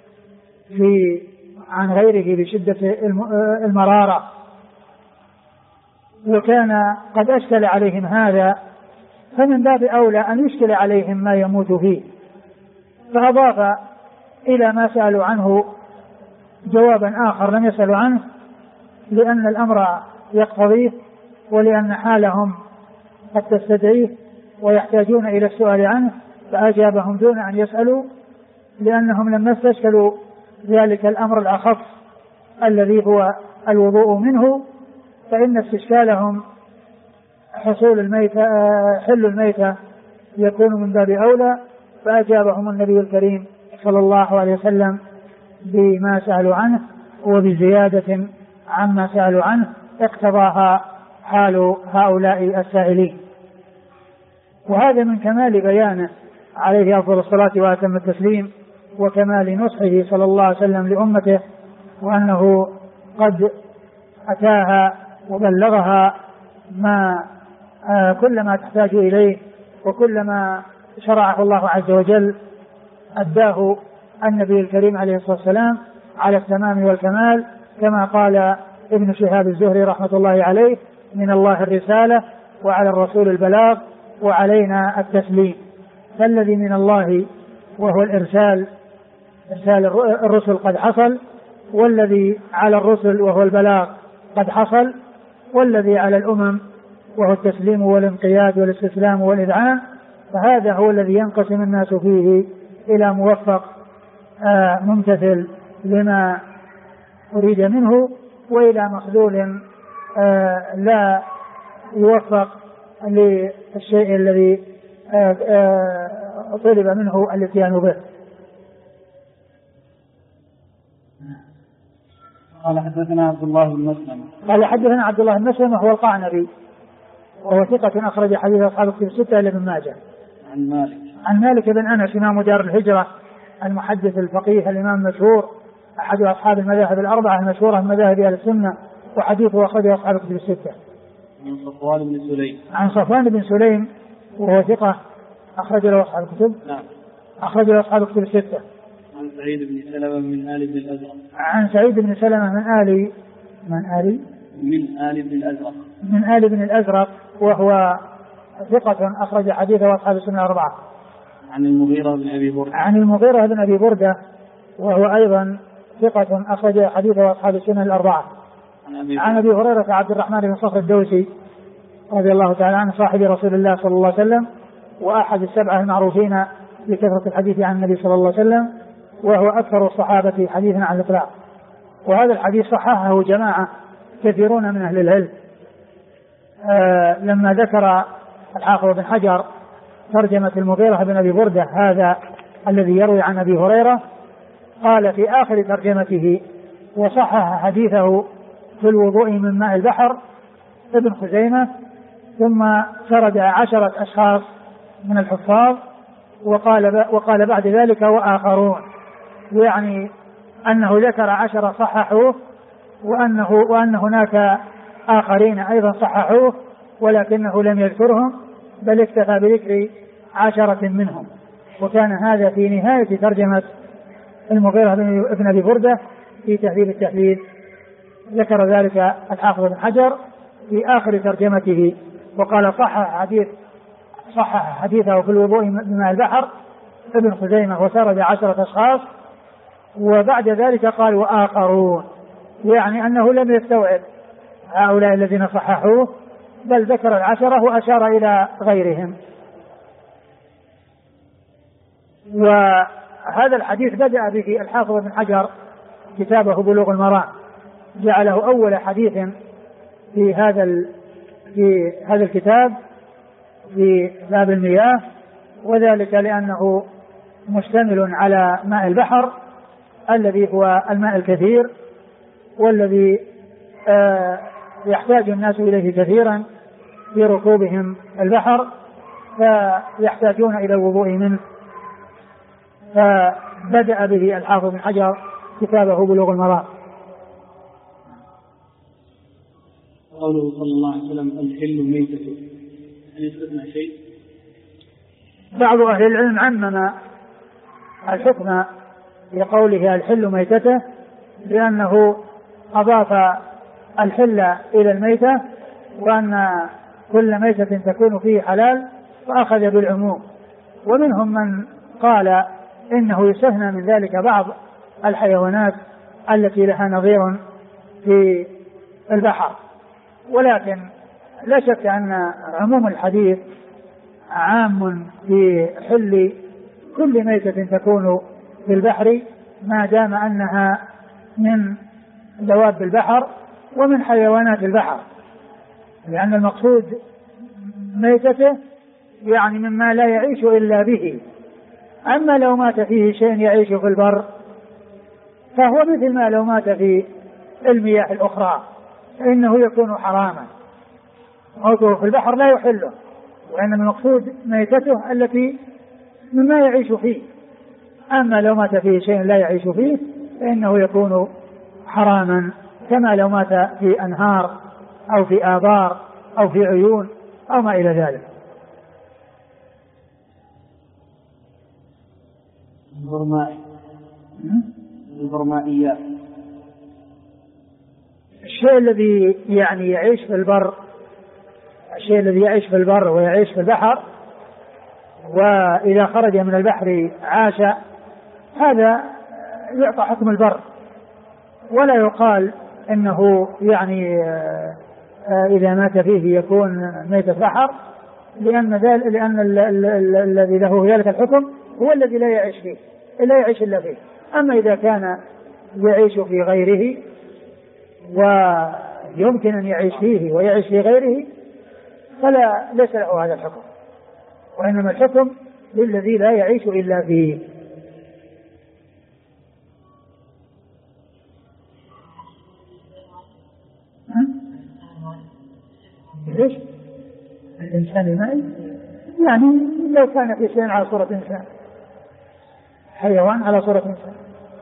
عن غيره بشدة المرارة، وكان قد أشكل عليهم هذا، فمن باب أولى أن يشكل عليهم ما يموت فيه، فأضاف إلى ما سألوا عنه جوابا آخر لم يسألوا عنه لأن الأمر يقتضيه ولأن حالهم قد تستدعيه ويحتاجون إلى السؤال عنه، فأجابهم دون أن يسألوا، لأنهم لما استشكلوا ذلك الأمر الأخف الذي هو الوضوء منه، فإن استشكالهم حل الميتة يكون من باب أولى، فأجابهم النبي الكريم صلى الله عليه وسلم بما سألوا عنه وبزيادة عما سألوا عنه اقتضاها حال هؤلاء السائلين. وهذا من كمال بيانه عليه أفضل الصلاة وأتم التسليم وكمال نصحه صلى الله عليه وسلم لأمته، وأنه قد أتاها وبلغها كل ما تحتاج إليه وكل ما شرعه الله عز وجل أداه النبي الكريم عليه الصلاة والسلام على التمام والكمال، كما قال ابن شهاب الزهري رحمة الله عليه من الله الرسالة وعلى الرسول البلاغ وعلينا التسليم. فالذي من الله وهو إرسال الرسل قد حصل، والذي على الرسل وهو البلاغ قد حصل، والذي على الأمم وهو التسليم والانقياد والاستسلام والإذعان، فهذا هو الذي ينقسم الناس فيه إلى موفق ممتثل لما أريد منه، وإلى مخذول لا يوفق للشيء الذي طلب منه الاتيان به. قال حدثنا عبد الله بن مسلم قال حدثنا عبد الله بن مسلم وهو القعنبي وهو ثقة أخرج حديث أصحاب الكتب الستة إلا ابن ماجه. عن مالك بن أنس إمام دار الهجرة المحدث الفقيه الإمام المشهور أحد أصحاب المذاهب الأربعة المشهورة من مذاهب أهل السنة، وحديثه أخرجه أصحاب الكتب الستة. عن صفوان بن سليم وهو ثقة أخرج له أصحاب الكتب. أخرج له أصحاب الكتب الستة. عن سعيد بن سلمة من آل بن الأزرق. عن سعيد بن سلمة من آل بن الأزرق وهو ثقة أخرج حديثه أصحاب السنة الأربعة. عن المغيرة بن أبي بردة وهو أيضا ثقة أخرج حديثه أصحاب السنة الأربعة. عن أبي هريرة عبد الرحمن بن صخر الدوسي رضي الله تعالى عنه صاحب رسول الله صلى الله عليه وسلم وأحد السبعة المعروفين بكثرة الحديث عن النبي صلى الله عليه وسلم، وهو أكثر الصحابة حديثا على الإطلاق. وهذا الحديث صححه جماعة كثيرون من أهل العلم. لما ذكر الحافظ بن حجر ترجمة المغيرة بن أبي بردة هذا الذي يروي عن أبي هريرة قال في آخر ترجمته وصحح حديثه في الوضوء من ماء البحر ابن خزيمة، ثم سرد 10 أشخاص من الحفاظ وقال بعد ذلك وآخرون، يعني أنه ذكر 10 صححوه وأن هناك آخرين أيضا صححوه ولكنه لم يذكرهم بل اكتفى بذكر 10 منهم. وكان هذا في نهاية ترجمة المغيرة بن أبي بردة في تهذيب التهذيب، ذكر ذلك الحافظ بن حجر في آخر ترجمته وقال صحح حديثه في الوضوء بماء البحر ابن خزيمة وسرد 10 أشخاص، وبعد ذلك قال وآخرون، يعني أنه لم يستوعب هؤلاء الذين صححوه بل ذكر 10 وأشار إلى غيرهم. وهذا الحديث بدأ به الحافظ بن حجر كتابه بلوغ المرام، جعله أول حديث في هذا الكتاب في باب المياه، وذلك لأنه مشتمل على ماء البحر الذي هو الماء الكثير والذي يحتاج الناس إليه كثيرا في ركوبهم البحر فيحتاجون إلى الوضوء منه، فبدأ به الحافظ بن حجر كتابه بلوغ المرام. قوله صلى الله عليه وسلم الحل ميتة، هل يستثنى شيء؟ بعض أهل العلم عمم الحكم بقوله الحل ميتته لأنه أضاف الحل إلى الميتة وأن كل ميتة تكون فيه حلال فأخذ بالعموم. ومنهم من قال إنه يستثنى من ذلك بعض الحيوانات التي لها نظير في البحر، ولكن لا شك أن عموم الحديث عام في حل كل ميتة تكون في البحر ما دام أنها من دواب البحر ومن حيوانات البحر، لأن المقصود ميتته يعني مما لا يعيش إلا به. أما لو مات فيه شيء يعيش في البر فهو مثل ما لو مات في المياه الأخرى فإنه يكون حراما، موته في البحر لا يحله، وإنما المقصود ميتته التي مما يعيش فيه. أما لو مات فيه شيء لا يعيش فيه فإنه يكون حراما، كما لو مات في أنهار أو في آبار أو في عيون أو ما إلى ذلك. البرمائيات، الشيء الذي يعني يعيش في البر، الشيء الذي يعيش في البر ويعيش في البحر وإذا خرج من البحر عاش، هذا يعطى حكم البر، ولا يقال إنه يعني إذا مات فيه يكون ميتة بحر، لأن الذي له ذلك الحكم هو الذي لا يعيش فيه، لا يعيش إلا فيه. أما إذا كان يعيش في غيره ويمكن أن يعيش فيه ويعيش في غيره فلا ليس له هذا الحكم، وإنما الحكم للذي لا يعيش إلا فيه. ليش؟ الإنسان مائي، يعني لو كان في شيء على صورة إنسان، حيوان على صورة إنسان.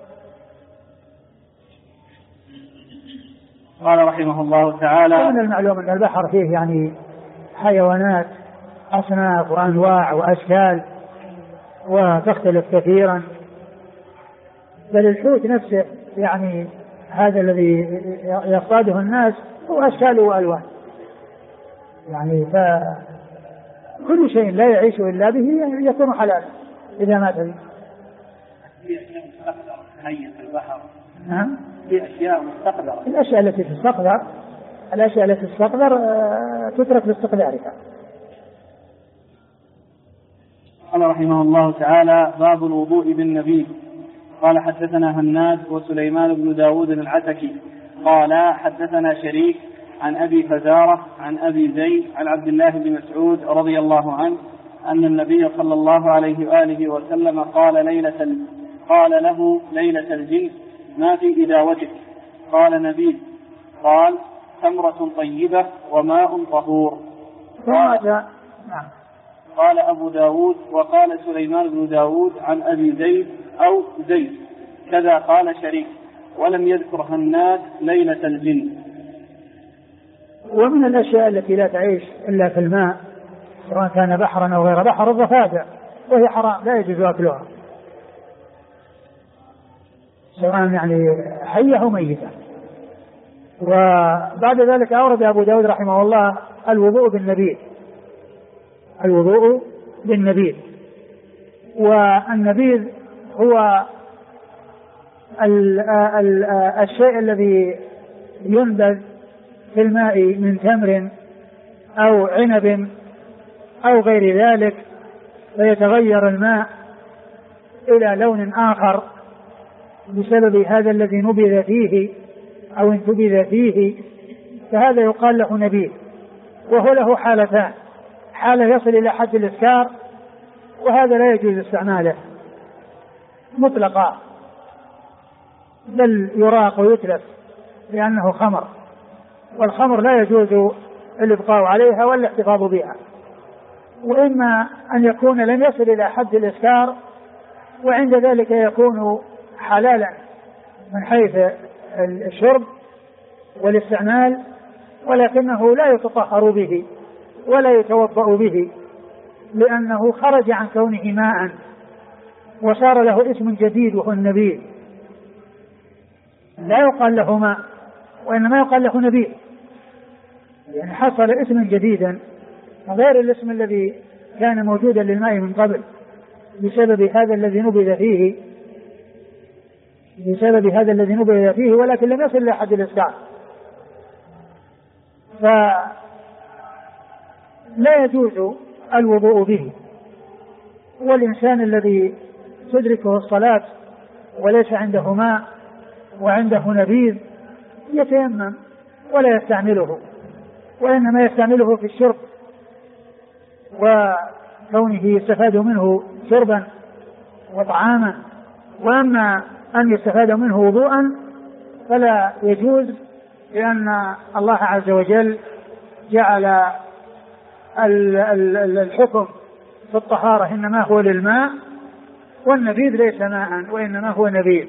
قال رحمه الله تعالى: ومن المعلوم أن البحر فيه يعني حيوانات أصناف وأنواع وأشكال وتختلف كثيرا، بل الحوت نفسه يعني هذا الذي يصطاده الناس هو أشكال وألوان، يعني فكل شيء لا يعيش إلا به يكون حلالا إذا مات به. في أشياء مستقدرة هي في البحر. نعم. في أشياء مستقدرة. الأشياء التي تستقدر، الأشياء التي تستقدر تترك لاستقدارها. قال رحمه الله تعالى: باب الوضوء بالنبيذ. قال حدثنا هناد وسليمان بن داود العتكي قال حدثنا شريك عن أبي فزارة عن أبي زيد عن عبد الله بن مسعود رضي الله عنه أن النبي صلى الله عليه وآله وسلم قال له ليلة الجن: ما في إداوتك؟ قال: نبيذ. قال: تمرة طيبة وماء طهور. قال أبو داود: وقال سليمان بن داود عن أبي زيد أو زيد كذا قال شريك، ولم يذكر هناد ليلة الجن. ومن الأشياء التي لا تعيش إلا في الماء سواء كان بحرا أو غير بحر الضفادع، وهي حرام لا يجوز أكلها سواء يعني حية أو ميتة. وبعد ذلك أورد أبو داود رحمه الله الوضوء بالنبيذ، الوضوء بالنبيذ. والنبيذ هو الشيء الذي ينبذ في الماء من تمر أو عنب أو غير ذلك، فيتغير الماء إلى لون آخر بسبب هذا الذي نبذ فيه أو انتبذ فيه، فهذا يقال له نبيذ. وهو له حالتان: حالة يصل إلى حد الإسكار، وهذا لا يجوز استعماله مطلقا، بل يراق ويتلف لأنه خمر، والخمر لا يجوز الإبقاء عليها ولا الاحتفاظ بها. وإما أن يكون لم يصل إلى حد الإسكار، وعند ذلك يكون حلالا من حيث الشرب والاستعمال، ولكنه لا يتطهر به ولا يتوضأ به، لأنه خرج عن كونه ماء وصار له اسم جديد وهو النبيذ. لا يقال له ماء وإنما يقال له نبيذ، يعني حصل اسما جديدا غير الاسم الذي كان موجودا للماء من قبل بسبب هذا الذي نبذ فيه، ولكن لم يصل إلى حد الإسكار. فلا يجوز الوضوء به. والإنسان الذي تدركه الصلاة وليس عنده ماء وعنده نبيذ يتيمم ولا يستعمله، وإنما يستعمله في الشرب وكونه يستفاد منه شربا وطعاما. وأما أن يستفاد منه وضوءا فلا يجوز، لأن الله عز وجل جعل الحكم في الطهارة إنما هو للماء، والنبيذ ليس ماء وإنما هو نبيذ،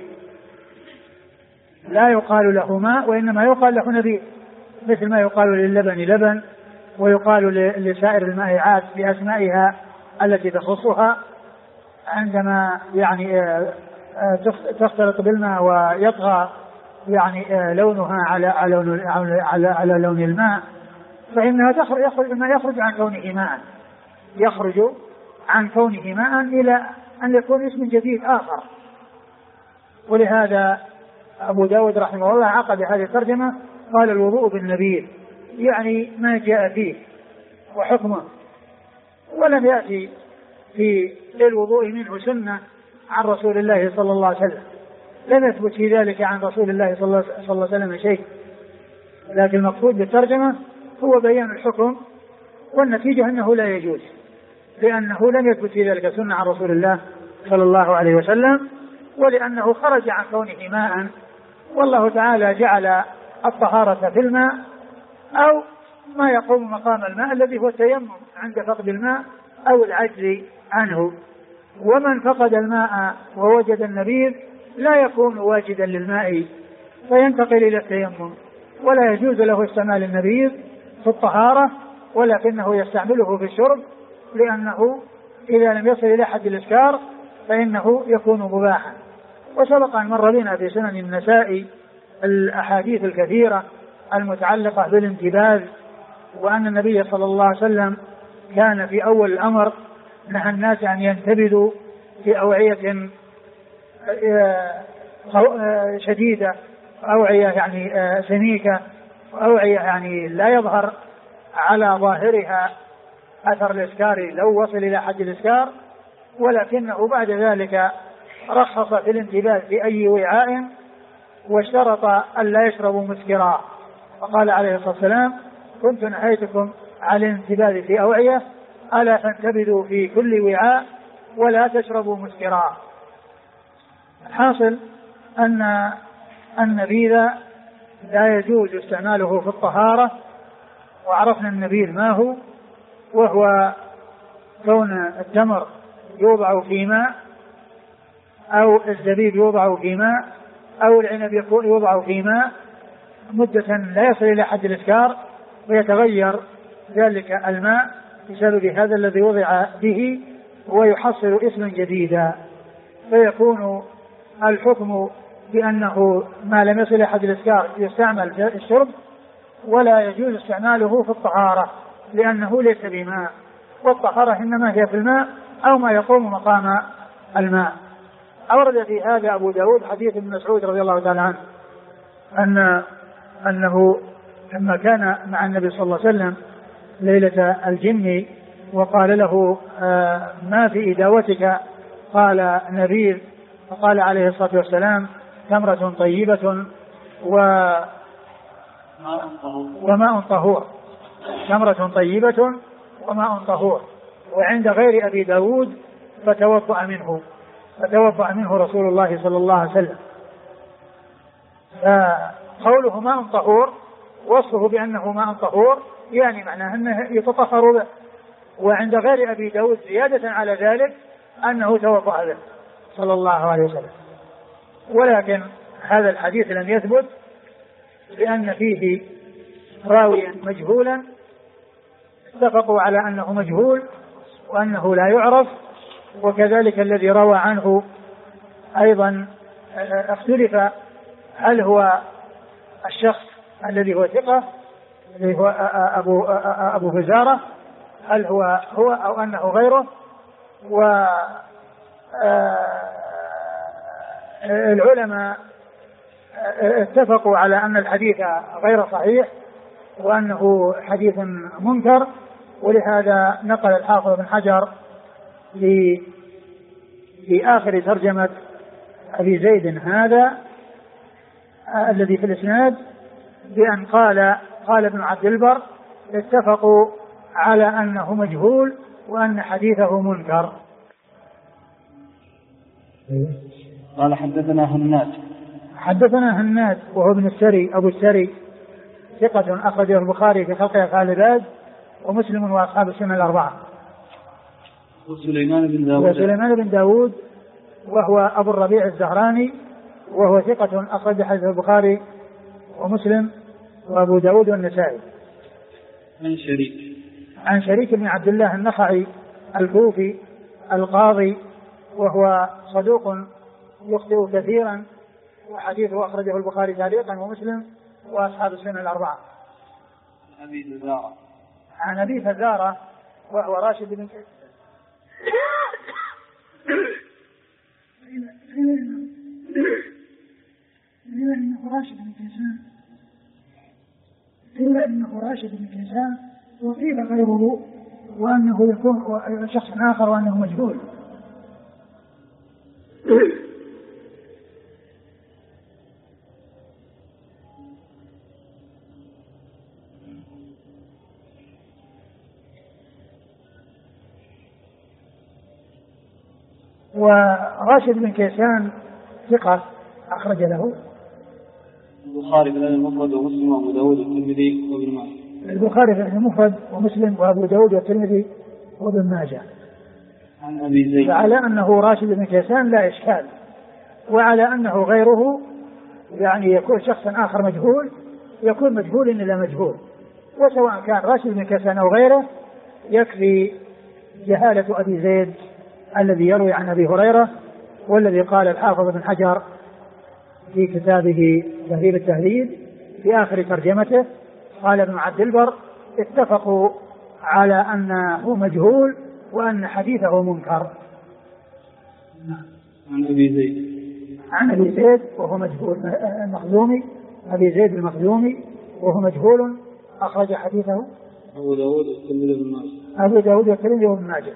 لا يقال له ماء وإنما يقال له نبيذ، مثل ما يقال للبن لبن، ويقال لسائر المائعات بأسمائها التي تخصها عندما يعني تختلط بالماء ويطغى يعني لونها على لون الماء، فإنها يخرج عن كونه ماء، يخرج عن كونه ماء إلى أن يكون اسم جديد آخر. ولهذا أبو داود رحمه الله عقد هذه الترجمة قال الوضوء بالنبيذ، يعني ما جاء فيه وحكمه. ولم يأتي في الوضوء منه سنة عن رسول الله صلى الله عليه وسلم، لم يثبت في ذلك عن رسول الله صلى الله عليه وسلم شيء، لكن المقصود بالترجمة هو بيان الحكم، والنتيجة أنه لا يجوز، لأنه لم يثبت في ذلك سنة عن رسول الله صلى الله عليه وسلم، ولأنه خرج عن كونه ماء، والله تعالى جعل الطهارة في الماء أو ما يقوم مقام الماء الذي هو التيمم عند فقد الماء أو العجز عنه. ومن فقد الماء ووجد النبيذ لا يكون واجدا للماء فينتقل إلى التيمم، ولا يجوز له استعمال النبيذ في الطهارة، ولكنه يستعمله في الشرب، لأنه إذا لم يصل إلى حد الإسكار فإنه يكون مباحا. وسبق أن مر بنا في سنن النسائي الأحاديث الكثيرة المتعلقة بالانتباذ، وأن النبي صلى الله عليه وسلم كان في أول الأمر نهى الناس أن ينتبذوا في أوعية شديدة، أوعية يعني سميكة، أوعية يعني لا يظهر على ظاهرها أثر الإسكار لو وصل إلى حد الإسكار، ولكنه بعد ذلك رخص في الانتباذ في أي وعاء، واشترط أن لا يشربوا مسكرا، فقال عليه الصلاة والسلام: كنت نهيتكم عن الانتباذ في أوعية، ألا فانتبذوا في كل وعاء ولا تشربوا مسكرا. الحاصل أن النبيذ لا يجوز استعماله في الطهارة، وعرفنا النبيذ ما هو، وهو كون التمر يوضع في ماء، أو الزبيب يوضع في ماء، أو العنب يوضع في ماء مدة لا يصل إلى حد الإسكار، ويتغير ذلك الماء بسبب هذا الذي وضع به، ويحصل اسما جديدا، فيكون الحكم بأنه ما لم يصل إلى حد الإسكار يستعمل في الشرب، ولا يجوز استعماله في الطهارة لأنه ليس بماء، والطهارة إنما هي في الماء أو ما يقوم مقام الماء. أورد في هذا أبو داود حديث ابن مسعود رضي الله تعالى عنه أنه لما كان مع النبي صلى الله عليه وسلم ليلة الجن وقال له: ما في إداوتك؟ قال: نبيذ. فقال عليه الصلاة والسلام: تمرة طيبة وماء طهور، تمرة طيبة وماء طهور. وعند غير أبي داود: فتوضأ منه رسول الله صلى الله عليه وسلم. فقوله ماء طهور وصفه بأنه ماء طهور يعني معناه أنه يتطهر به، وعند غير أبي داود زيادة على ذلك أنه توضأ به صلى الله عليه وسلم. ولكن هذا الحديث لم يثبت، لأن فيه راويا مجهولا، اتفقوا على أنه مجهول وأنه لا يعرف، وكذلك الذي روى عنه أيضا اختلف هل هو الشخص الذي هو ثقة الذي هو أبو فزارة، هل هو أو أنه غيره. والعلماء اتفقوا على أن الحديث غير صحيح وأنه حديث منكر، ولهذا نقل الحافظ بن حجر في آخر ترجمة أبي زيد هذا الذي في الإسناد بأن قال ابن عبد البر: اتفقوا على أنه مجهول وأن حديثه منكر. قال: حدثنا هناد وهو ابن السري أبو السري، ثقة أخرجه البخاري في خلق أفعال العباد ومسلم وأصحاب السنة الأربعة. وسليمان بن داود وهو أبو الربيع الزهراني، وهو ثقة أخرج حديث البخاري ومسلم وأبو داود والنسائي. عن شريك بن عبد الله النخعي الكوفي القاضي، وهو صدوق يخطئ كثيرا، وحديثه أخرجه البخاري تعليقا ومسلم وأصحاب السنة الأربعة. عن أبي فزارة وهو راشد بن إنه راشد بن كيسان وقيل غيره، وأنه يكون شخص آخر وأنه مجهول. وراشد بن كيسان ثقة أخرج له البخاري في المفرد ومسلم وأبو داود والترمذي وابن ماجه. البخاري في المفرد ومسلم وأبو داود والترمذي وابن ماجه. عن أبي زيد. فعلى أنه راشد بن كيسان لا إشكال، وعلى أنه غيره يعني يكون شخصا آخر مجهول يكون مجهول إلى مجهول، وسواء كان راشد بن كيسان أو غيره يكفي جهالة أبي زيد الذي يروي عن أبي هريرة، والذي قال الحافظ بن حجر في كتابه تهذيب التهذيب في آخر ترجمته قال ابن عبد البر اتفقوا على أنه مجهول وأن حديثه منكر. عن أبي زيد. عن أبي زيد وهو مجهول المخزومي، أبي زيد المخزومي وهو مجهول أخرج حديثه أبو داود والترمذي وابن ماجه. أبو داود والترمذي وابن ماجه.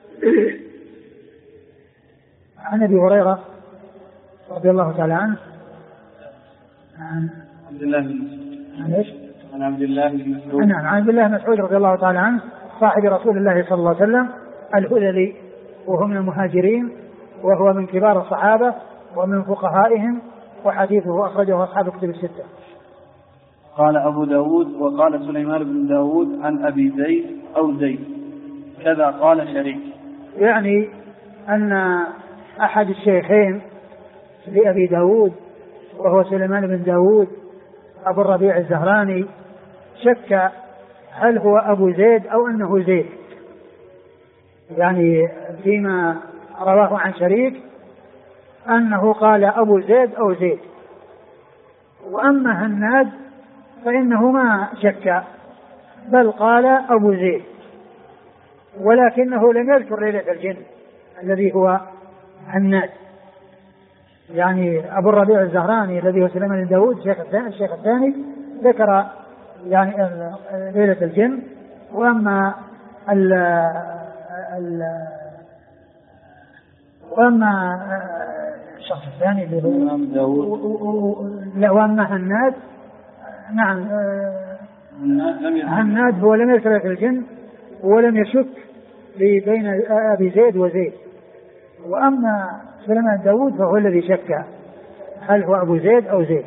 عن أبي هريرة رضي الله تعالى عنه عن عبد الله بن مسعود. عن عبد الله بن مسعود. نعم، عن عبد الله بن مسعود رضي الله تعالى عنه صاحب رسول الله صلى الله عليه وسلم الهذلي، وهو من المهاجرين، وهو من كبار الصحابة ومن فقهائهم، وحديثه أخرجه أصحاب الكتب الستة. قال أبو داود وقال سليمان بن داود عن أبي زيد أو زيد كذا قال شريك. يعني أن أحد الشيخين لأبي داود وهو سليمان بن داود أبو الربيع الزهراني شك هل هو أبو زيد أو أنه زيد، يعني فيما رواه عن شريك أنه قال أبو زيد أو زيد. وأما هناد فإنه ما شك بل قال أبو زيد، ولكنه لم يذكر ليلة الجن الذي هو هناد. يعني أبو الربيع الزهراني الذي هو سليمان بن داود الشيخ الثاني ذكر يعني ليلة الجن، وأما الشخص الثاني اللي هو وأما هناد نعم هناد هو لم يذكر ليلة الجن ولم يشك بين أبي زيد وزيد. وأما سليمان بن داود فهو الذي شك هل هو أبو زيد أو زيد.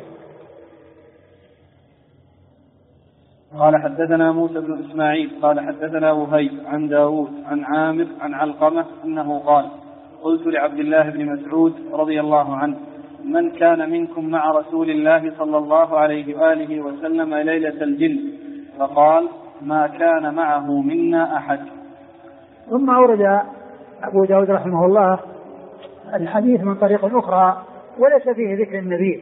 قال حدثنا موسى بن إسماعيل قال حدثنا وهيب عن داود عن عامر عن علقمة أنه قال قلت لعبد الله بن مسعود رضي الله عنه من كان منكم مع رسول الله صلى الله عليه وآله وسلم ليلة الجن؟ فقال ما كان معه منا أحد. ثم أورد أبو داود رحمه الله الحديث من طريق أخرى وليس فيه ذكر النبي،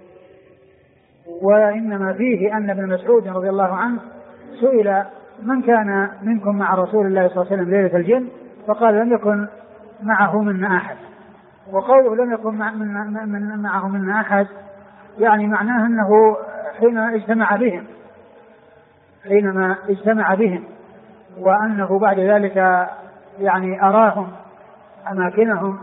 وإنما فيه أن ابن مسعود رضي الله عنه سئل من كان منكم مع رسول الله صلى الله عليه وسلم ليلة الجن؟ فقال لم يكن معه منا أحد. وقوله لم يكن معه منا أحد يعني معناه أنه حينما اجتمع بهم وأنه بعد ذلك يعني أراهم أماكنهم،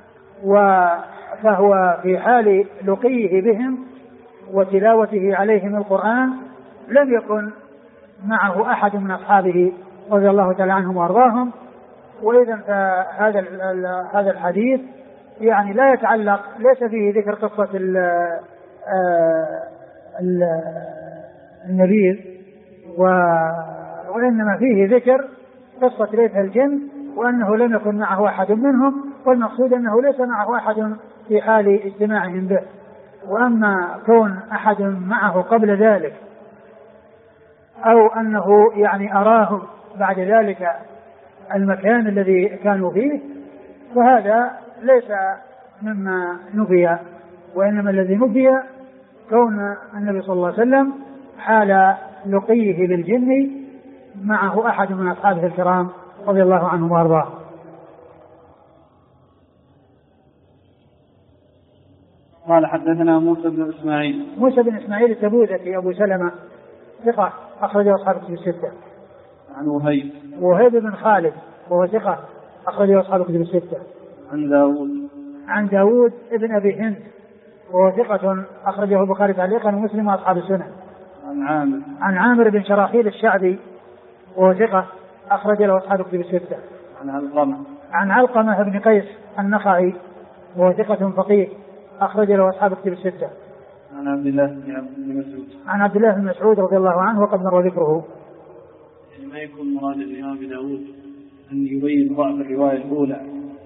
فهو في حال لقيه بهم وتلاوته عليهم القرآن لم يكن معه أحد من أصحابه رضي الله تعالى عنهم وأرضاهم. وإذا هذا الحديث يعني لا يتعلق، ليس فيه ذكر قصة النبيذ، وإنما فيه ذكر قصة ليلة الجن وأنه لم يكن معه أحد منهم، والمقصود أنه ليس معه أحد في حال اجتماعهم به. وأما كون أحد معه قبل ذلك أو أنه يعني أراهم بعد ذلك المكان الذي كانوا فيه فهذا ليس مما نفي، وإنما الذي نفي كون النبي صلى الله عليه وسلم حال لقيه بالجن معه أحد من أصحابه الكرام رضي الله عنهم وأرضاهم. قال حدثنا موسى بن إسماعيل التبوذكي أبو سلمة ثقة أخرجه أصحاب الكتب الستة. عن وهيب بن خالد وهو ثقة أخرجه أصحاب الكتب الستة. عن داود ابن أبي هند وهو ثقة أخرجه البخاري تعليقا ومسلم وأصحاب السنن. عن عامر بن شراحيل الشعبي وهو ثقة أخرج له أصحاب الكتب الستة. عن علقمة بن قيس النخعي وهو ثقة فقيه أخرج له أصحاب الكتب الستة. عن عبد الله بن مسعود رضي الله عنه وقد مر ذكره. ما يكون مراد الإمام أبي داود أن يبين ضعف الرواية الأولى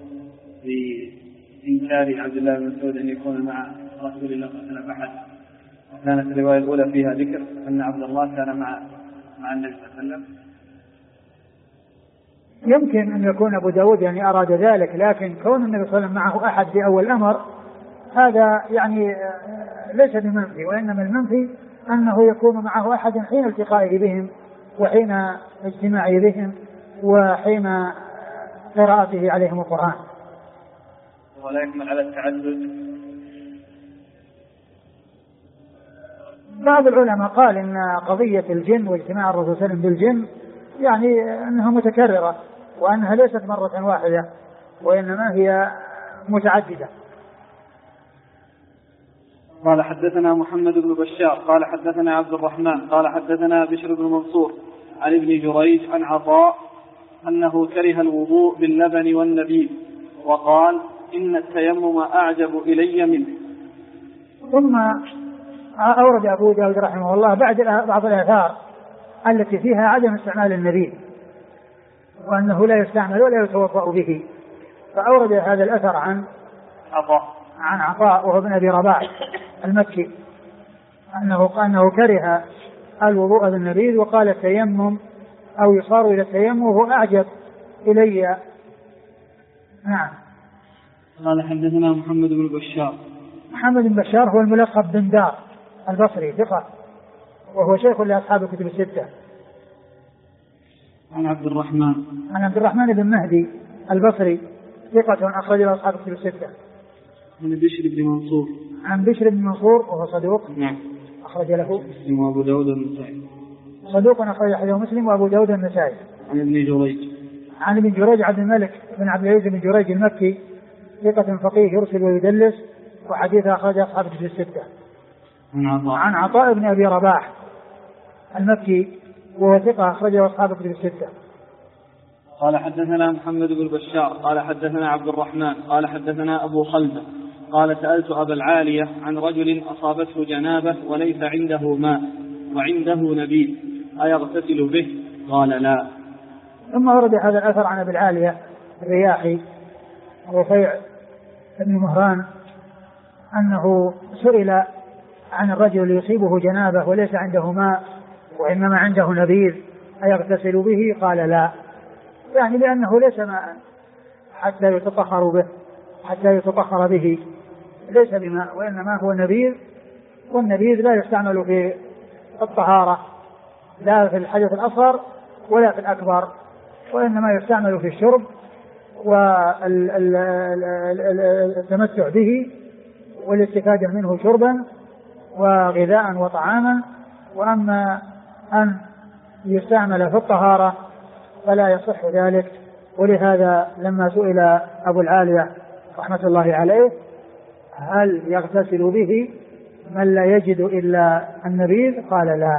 بإنكار عبد الله بن مسعود أن يكون مع رسول الله صلى الله عليه وسلم أحد، وكانت الرواية الأولى فيها ذكر أن عبد الله كان مع النبي صلى الله عليه وسلم. يمكن أن يكون أبو داود يعني أراد ذلك، لكن كون النبي صلى الله عليه وسلم معه أحد في أول الأمر هذا يعني ليس بمنفي، وإنما المنفي أنه يكون معه أحد حين التقائه بهم وحين اجتماعه بهم وحين قراءته عليهم القرآن. ولا يكمل على التعدد. بعض العلماء قال إن قضية الجن واجتماع الرسول صلى الله عليه وسلم بالجن يعني أنها متكررة، وأنها ليست مرة واحدة وإنما هي متعددة. قال حدثنا محمد بن بشار قال حدثنا عبد الرحمن قال حدثنا بشر بن منصور عن ابن جريج عن عطاء أنه كره الوضوء باللبن والنبيذ وقال إن التيمم أعجب إلي منه. ثم أورد أبو داود رحمه الله بعض الآثار التي فيها عدم استعمال النبيذ وأنه لا يستعمل ولا يتوضأ به، فأورد هذا الأثر عن عطاء وهو ابن أبي رباح المكي أنه كره الوضوء بالنبيذ وقال التيمم أو يصار إلى التيمم وهو أعجب إلي. نعم. قال حدثنا محمد بن بشار. محمد بن بشار هو الملقب بن دار البصري ثقة وهو شيخ لأصحاب الكتب الستة. عن عبد الرحمن بن مهدي البصري ثقة أخرج له أصحاب الكتب الستة. عن بشر بن منصور وهو صدوق. نعم. أخرج له مسلم وأبو داود النسائي. صدوق أخرج له مسلم وأبو داود النسائي. عن ابن جريج عبد الملك بن عبد العزيز بن جريج المكي ثقة فقيه يرسل ويدلس وحديث أخرج أصحاب الكتب الستة. عن عطاء بن أبي رباح المكي وهو ثقة أخرجه أصحاب الكتب الستة. قال حدثنا محمد بن بشار قال حدثنا عبد الرحمن قال حدثنا أبو خلدة قال سألت أبا العالية عن رجل أصابته جنابة وليس عنده ماء وعنده نبيذ أيغتسل به؟ قال لا. ثم ورد هذا الأثر عن أبي العالية الرياحي رفيع بن مهران أنه سئل عن الرجل يصيبه جنابة وليس عنده ماء وإنما عنده نبيذ أيغتسل به؟ قال لا، يعني لأنه ليس ماء حتى يتطهر به ليس بماء وإنما هو نبيذ، والنبيذ لا يستعمل في الطهارة لا في الحدث الأصغر ولا في الأكبر، وإنما يستعمل في الشرب والتمتع به والاستفادة منه شربا وغذاء وطعاما. وأما أن يستعمل في الطهارة فلا يصح ذلك. ولهذا لما سئل أبو العالية رحمة الله عليه هل يغتسل به من لا يجد إلا النبيذ؟ قال لا.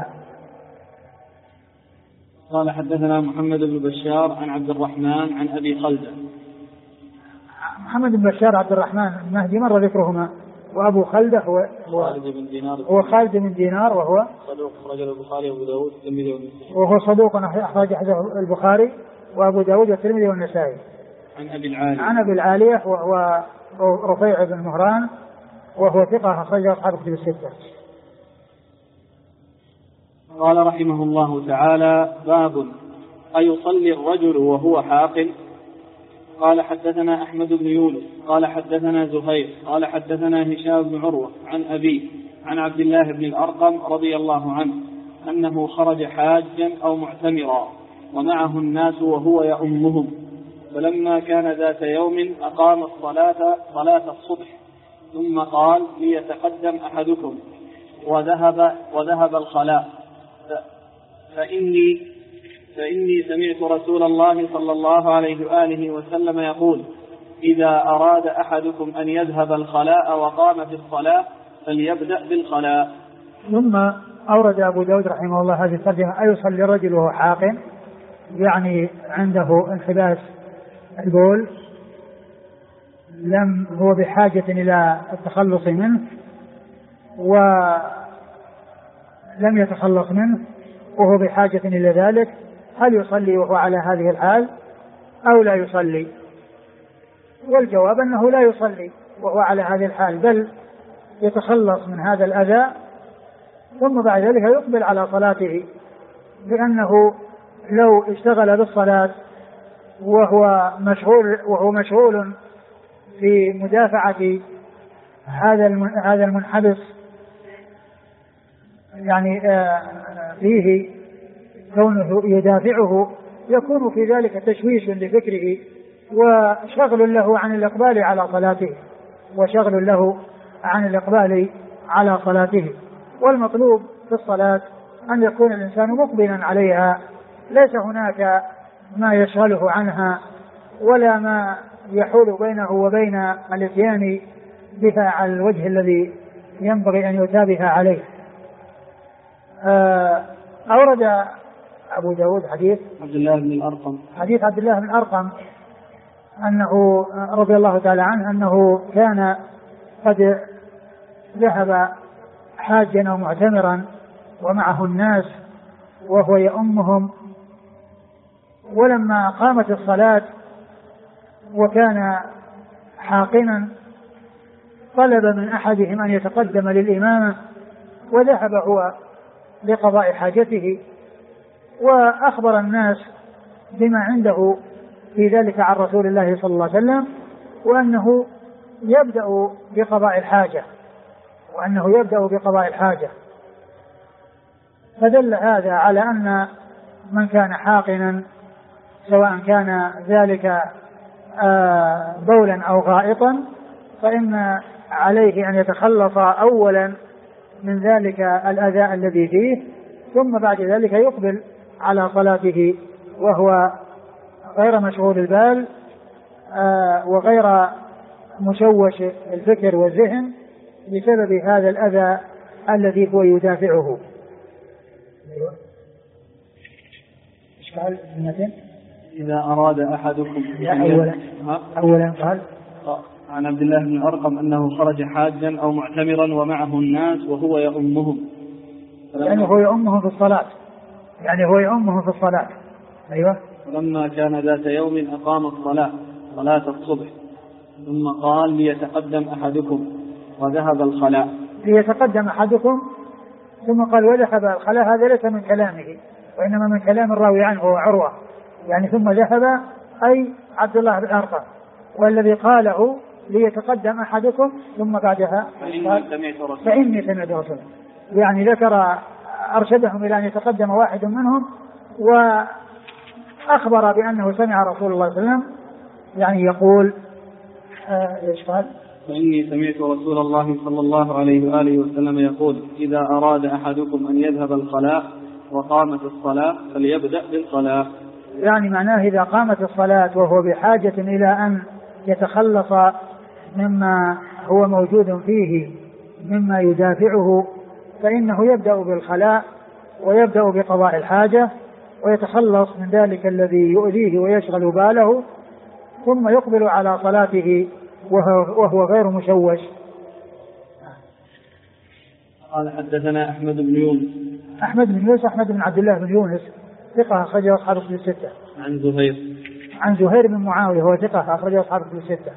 قال حدثنا محمد بن بشار عن عبد الرحمن عن أبي خلدة. محمد بن بشار عبد الرحمن المهدي مر ذكرهما، وأبو خلدة هو خالد بن دينار وهو صدوق أخرج البخاري وأبو داود والترمذي والنسائي. وهو صدوق أخرج البخاري وأبو داود والترمذي والنسائي. عن أبي العالية وهو رفيع بن مهران وهو ثقة أخرج أصحاب الكتب الستة. قال رحمه الله تعالى: باب أيصلي الرجل وهو حاقن؟ قال حدثنا أحمد بن يونس قال حدثنا زهير قال حدثنا هشام بن عروة عن أبيه عن عبد الله بن الأرقم رضي الله عنه أنه خرج حاجا أو معتمرا ومعه الناس وهو يؤمهم، فلما كان ذات يوم أقام صلاة الصبح ثم قال: ليتقدم أحدكم وذهب الخلاء، فإني سمعت رسول الله صلى الله عليه وآله وسلم يقول: إذا أراد أحدكم أن يذهب الخلاء وقام في الصلاة فليبدأ بالخلاء. ثم أورد أبو داود رحمه الله هذه الترجمة: أيصلي الرجل وهو حاقن، يعني عنده انحباس البول هو بحاجة إلى التخلص منه ولم يتخلص منه وهو بحاجة إلى ذلك، هل يصلي وهو على هذه الحال أو لا يصلي؟ والجواب أنه لا يصلي وهو على هذه الحال، بل يتخلص من هذا الأذى ثم بعد ذلك يقبل على صلاته، لأنه لو اشتغل بالصلاة وهو مشغول في مدافعة هذا المنحبس يعني فيه كونه يدافعه، يكون في ذلك تشويش لفكره وشغل له عن الإقبال على صلاته والمطلوب في الصلاة أن يكون الإنسان مقبلا عليها، ليس هناك ما يشغله عنها ولا ما يحول بينه وبين الاتيان بها على الوجه الذي ينبغي أن يؤتى بها عليه. أورد أبو داود حديث عبد الله بن الأرقم أنه رضي الله تعالى عنه أنه كان قد ذهب حاجا أو معتمرا ومعه الناس وهو يؤمهم، ولما قامت الصلاة وكان حاقنا طلب من أحدهم أن يتقدم للإمامة، وذهب هو لقضاء حاجته وأخبر الناس بما عنده في ذلك عن رسول الله صلى الله عليه وسلم، وأنه يبدأ بقضاء الحاجة فدل هذا على أن من كان حاقنا سواء كان ذلك بولا أو غائطا فإن عليه أن يتخلص أولا من ذلك الأذى الذي فيه، ثم بعد ذلك يقبل على صلاته وهو غير مشغول البال وغير مشوش الفكر والذهن بسبب هذا الأذى الذي هو يدافعه. إذا أراد أحدكم أولا قال عن عبد الله بن الأرقم أنه خرج حاجا أو معتمرا ومعه الناس وهو يؤمهم، يعني هو يؤمهم في الصلاة. أيوة. ولما كان ذات يوم أقام صلاة الصبح ثم قال ليتقدم أحدكم وذهب الخلاء. ثم قال وذهب الخلاء، هذا ليس من كلامه وإنما من كلام الراوي عنه هو عروة، يعني ثم ذهب أي عبد الله بن الأرقم، والذي قاله ليتقدم أحدكم ثم بعدها فإني سمعت رسولا، يعني ذكر أرشدهم إلى أن يتقدم واحد منهم وأخبر بأنه سمع رسول الله صلى الله عليه وسلم يعني يقول إيش قال؟ فإني سمعت رسول الله صلى الله عليه وآله وسلم يقول إذا أراد أحدكم أن يذهب الخلاء وقامت الصلاة فليبدأ بالصلاة، يعني معناه إذا قامت الصلاة وهو بحاجة إلى أن يتخلص مما هو موجود فيه مما يدافعه فإنه يبدأ بالخلاء ويبدأ بقضاء الحاجة ويتخلص من ذلك الذي يؤذيه ويشغل باله، ثم يقبل على صلاته وهو غير مشوش. قال حدثنا أحمد بن يونس أحمد بن عبد الله بن يونس ثقة أخرجه أصحاب الكتب الستة. عن زهير بن معاوية هو ثقة أخرجه أصحاب الكتب الستة.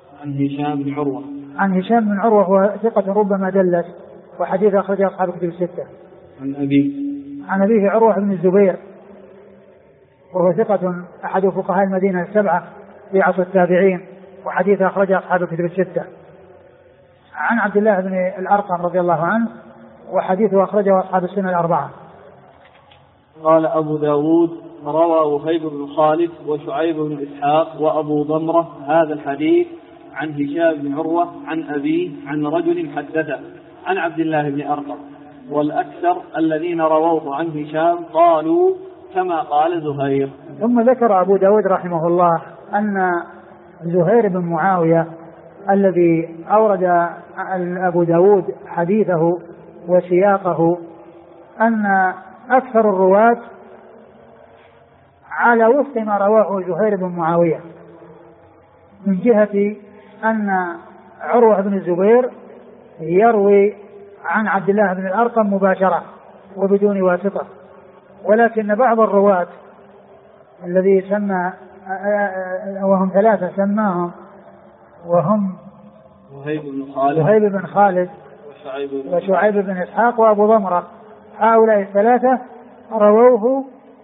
عن هشام بن عروة هو ثقة ربما دلس وحديث أخرجه أصحاب الكتب الستة. عن أبيه عروة بن الزبير وهو ثقة أحد فقهاء المدينة السبعة في عصر التابعين وحديث أخرجه أصحاب الكتب الستة. عن عبد الله بن الأرقم رضي الله عنه وحديثه أخرجه أصحاب السنة الأربعة. قال أبو داود روى وهيب بن خالد وشعيب بن إسحاق وأبو ضمرة هذا الحديث عن هشام بن عروة عن أبيه عن رجل حدثه عن عبد الله بن أرقم، والأكثر الذين رووه عن هشام قالوا كما قال زهير. ثم ذكر أبو داود رحمه الله أن زهير بن معاوية الذي أورد أبو داود حديثه وسياقه أن أكثر الرواة على وفق ما رواه زهير بن معاوية، من جهة أن عروة بن الزبير يروي عن عبد الله بن الأرقم مباشرة وبدون واسطة، ولكن بعض الرواة الذي سمى وهم ثلاثة سماهم وهم وهيب بن خالد وشعيب بن إسحاق وأبو ضمرة. هؤلاء الثلاثة رووه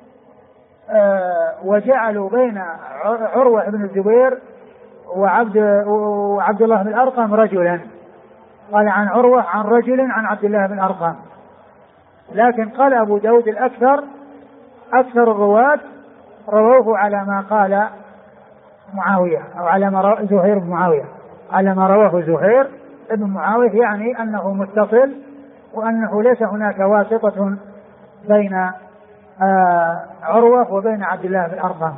وجعلوا بين عروة بن الزبير وعبد الله بن الأرقم رجلا. قال عن عروة عن رجل عن عبد الله بن الأرقم. لكن قال أبو داود أكثر الرواة رووه على ما قال معاوية أو على ما زهير بن معاوية، على ما رواه زهير بن معاوية، يعني أنه متصل وأنه ليس هناك واسطة بين عروة وبين عبد الله بن الأرقم.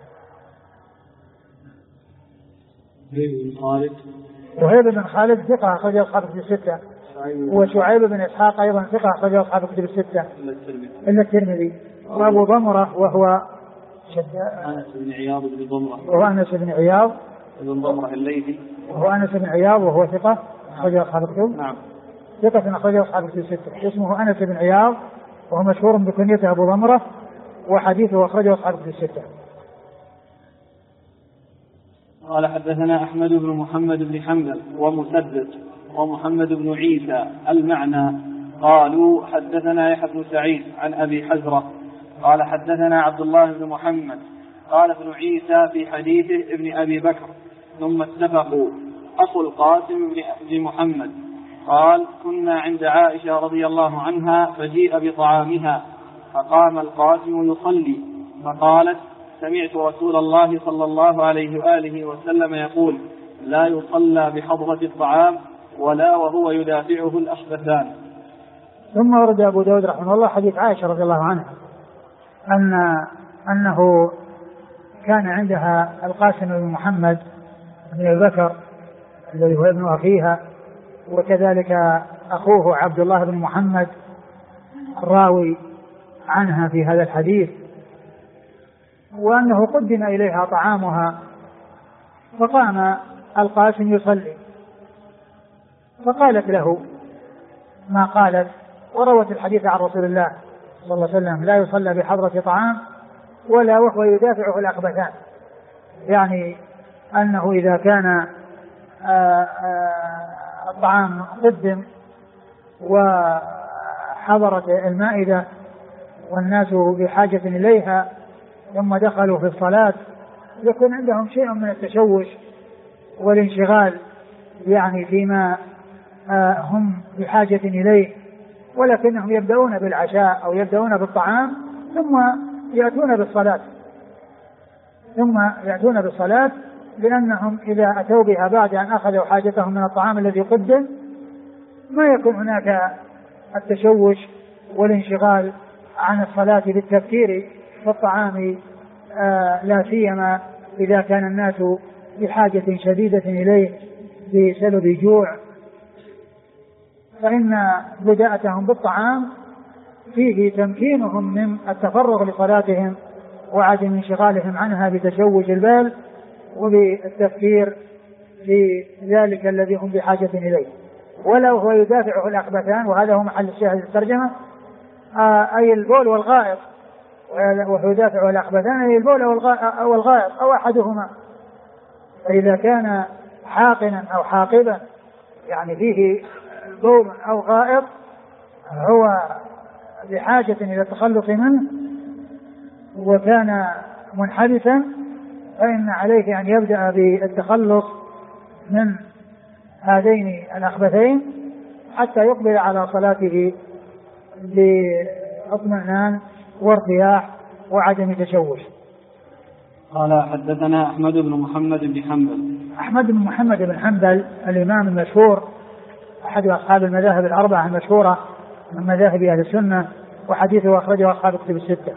وهيب بن خالد ثقة أخرج أصحاب الكتب الستة، وشعيب بن إسحاق أيضا ثقة أخرج أصحاب الكتب الستة إلا الترمذي. وأبو ضمرة وهو أنس بن عياض بن ضمرة، وهو أنس بن عياض بن ضمرة الليثي، وهو أنس بن عياض وهو ثقة أخرج أصحاب الكتب. نعم، ثقة أخرج أصحاب الكتب الستة. اسمه أنس بن عياض وهو مشهور بكنيته أبو ضمرة، وحديثه أخرجه أصحاب الكتب الستة. قال حدثنا أحمد بن محمد بن حنبل ومسدد ومحمد بن عيسى المعنى قالوا حدثنا يحيى بن سعيد عن أبي حزرة قال حدثنا عبد الله بن محمد قال ابن عيسى في حديثه ابن أبي بكر ثم اتفقوا أخو القاسم بن محمد قال كنا عند عائشة رضي الله عنها فجيء بطعامها فقام القاسم يصلي فقالت سمعت رسول الله صلى الله عليه وآله وسلم يقول لا يصلى بحضرة الطعام ولا وهو يدافعه الأخبثان. ثم ورد أبو داود رحمه الله حديث عائشة رضي الله عنها أنه كان عندها القاسم بن محمد بن أبي بكر الذي هو ابن أخيها، وكذلك أخوه عبد الله بن محمد الراوي عنها في هذا الحديث، وأنه قدم إليها طعامها فقام القاسم يصلي فقالت له ما قالت، وروت الحديث عن رسول الله صلى الله عليه وسلم لا يصلى بحضرة طعام ولا وهو يدافعه الأخبثان، يعني أنه إذا كان الطعام قدم وحضرت المائدة والناس بحاجة إليها ثم دخلوا في الصلاة يكون عندهم شيء من التشوش والانشغال يعني فيما هم بحاجة إليه، ولكنهم يبدأون بالعشاء أو يبدأون بالطعام ثم يأتون بالصلاة لأنهم إذا أتوا بها بعد أن أخذوا حاجتهم من الطعام الذي قدم ما يكون هناك التشوش والانشغال عن الصلاة بالتفكير في الطعام، لا سيما إذا كان الناس بحاجة شديدة إليه بسبب جوع، فإن بداءتهم بالطعام فيه تمكينهم من التفرغ لصلاتهم وعدم انشغالهم عنها بتشوش البال وبالتفكير في ذلك الذي هم بحاجة إليه. ولو هو يدافعه الأخبثان، وهذا هو محل الشاهد الترجمة، أي البول والغائط، وهو يدافعه الأخبثان أي البول أو الغائط أو أحدهما. فإذا كان حاقنا أو حاقبا يعني فيه بول أو غائط هو بحاجة إلى التخلص منه وكان منحبسا فإن عليه أن يبدأ بالتخلص من هذين الأخبثين حتى يقبل على صلاته باطمئنان وارتياح وعدم تشوش. قال حدثنا أحمد بن محمد بن حنبل. أحمد بن محمد بن حنبل الإمام المشهور أحد أصحاب المذاهب الأربعة المشهورة من مذاهب أهل السنة، وحديثه أخرجه أصحاب الكتب الستة.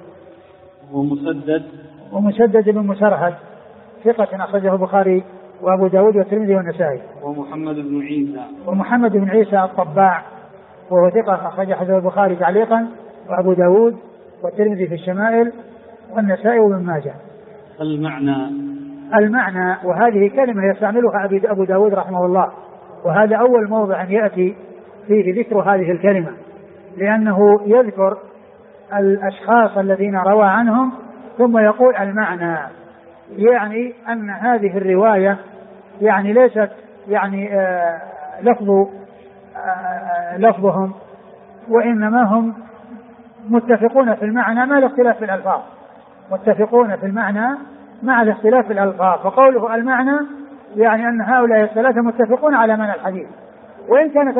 ومسدد بن مسرهد ثقة أخرجه البخاري وأبو داود والترمذي والنسائي. ومحمد بن عيسى الطباع وهو ثقة أخرج حديث البخاري تعليقا وأبو داود والترمذي في الشمائل والنسائي وابن ماجه. المعنى وهذه كلمة يستعملها أبو داود رحمه الله، وهذا أول موضع يأتي فيه ذكر هذه الكلمة، لأنه يذكر الأشخاص الذين روى عنهم ثم يقول المعنى، يعني أن هذه الرواية يعني ليست يعني لفظهم، وإنما هم متفقون في المعنى مع الاختلاف في الألفاظ، متفقون في المعنى مع الاختلاف في الألفاظ. فقوله المعنى يعني أن هؤلاء الثلاثة متفقون على معنى الحديث وإن كانت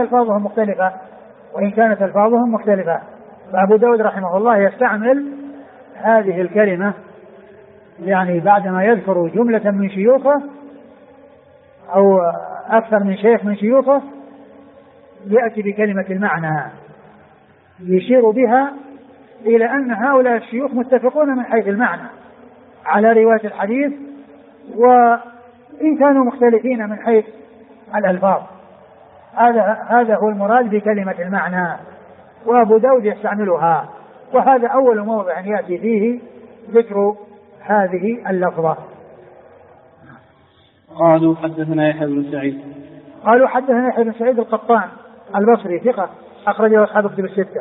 ألفاظهم مختلفة. فأبو داود رحمه الله يستعمل هذه الكلمة يعني بعدما يذكر جملة من شيوخه أو أكثر من شيخ من شيوخه يأتي بكلمة المعنى يشير بها إلى أن هؤلاء الشيوخ متفقون من حيث المعنى على رواية الحديث، وإن كانوا مختلفين من حيث الألفاظ. هذا هو المراد بكلمة المعنى، وأبو داود يستعملها، وهذا أول موضع يأتي فيه ذكر هذه اللفظة. قالوا حدثنا يحيى بن سعيد القطان البصري ثقة أخرجه أصحاب الكتب الستة.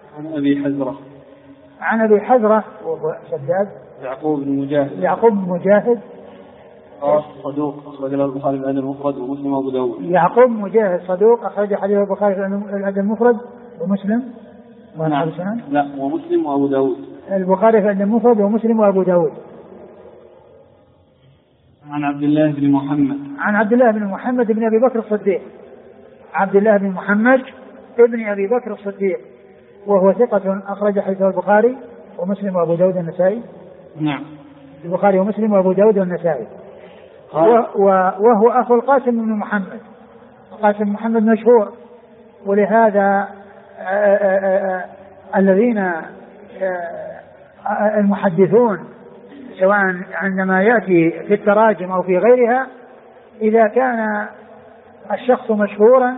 عن أبي حزرة وهو شداد يعقوب بن مجاهد صدوق أخرج له البخاري في الأدب المفرد ومسلم وأبو داود. يعقوب مجاهد صدوق أخرج حديث البخاري في الأدب المفرد ومسلم ومسلم وأبو داود. البخاري في الأدب المفرد ومسلم وأبو داود. عن عبد الله بن محمد بن أبي بكر الصديق. عبد الله بن محمد ابن أبي بكر الصديق وهو ثقة أخرج حديث البخاري ومسلم وأبو داود والنسائي. نعم. البخاري ومسلم وأبو داود والنسائي. وهو أخو القاسم بن محمد. القاسم بن محمد مشهور، ولهذا الذين المحدثون سواء عندما يأتي في التراجم أو في غيرها إذا كان الشخص مشهورا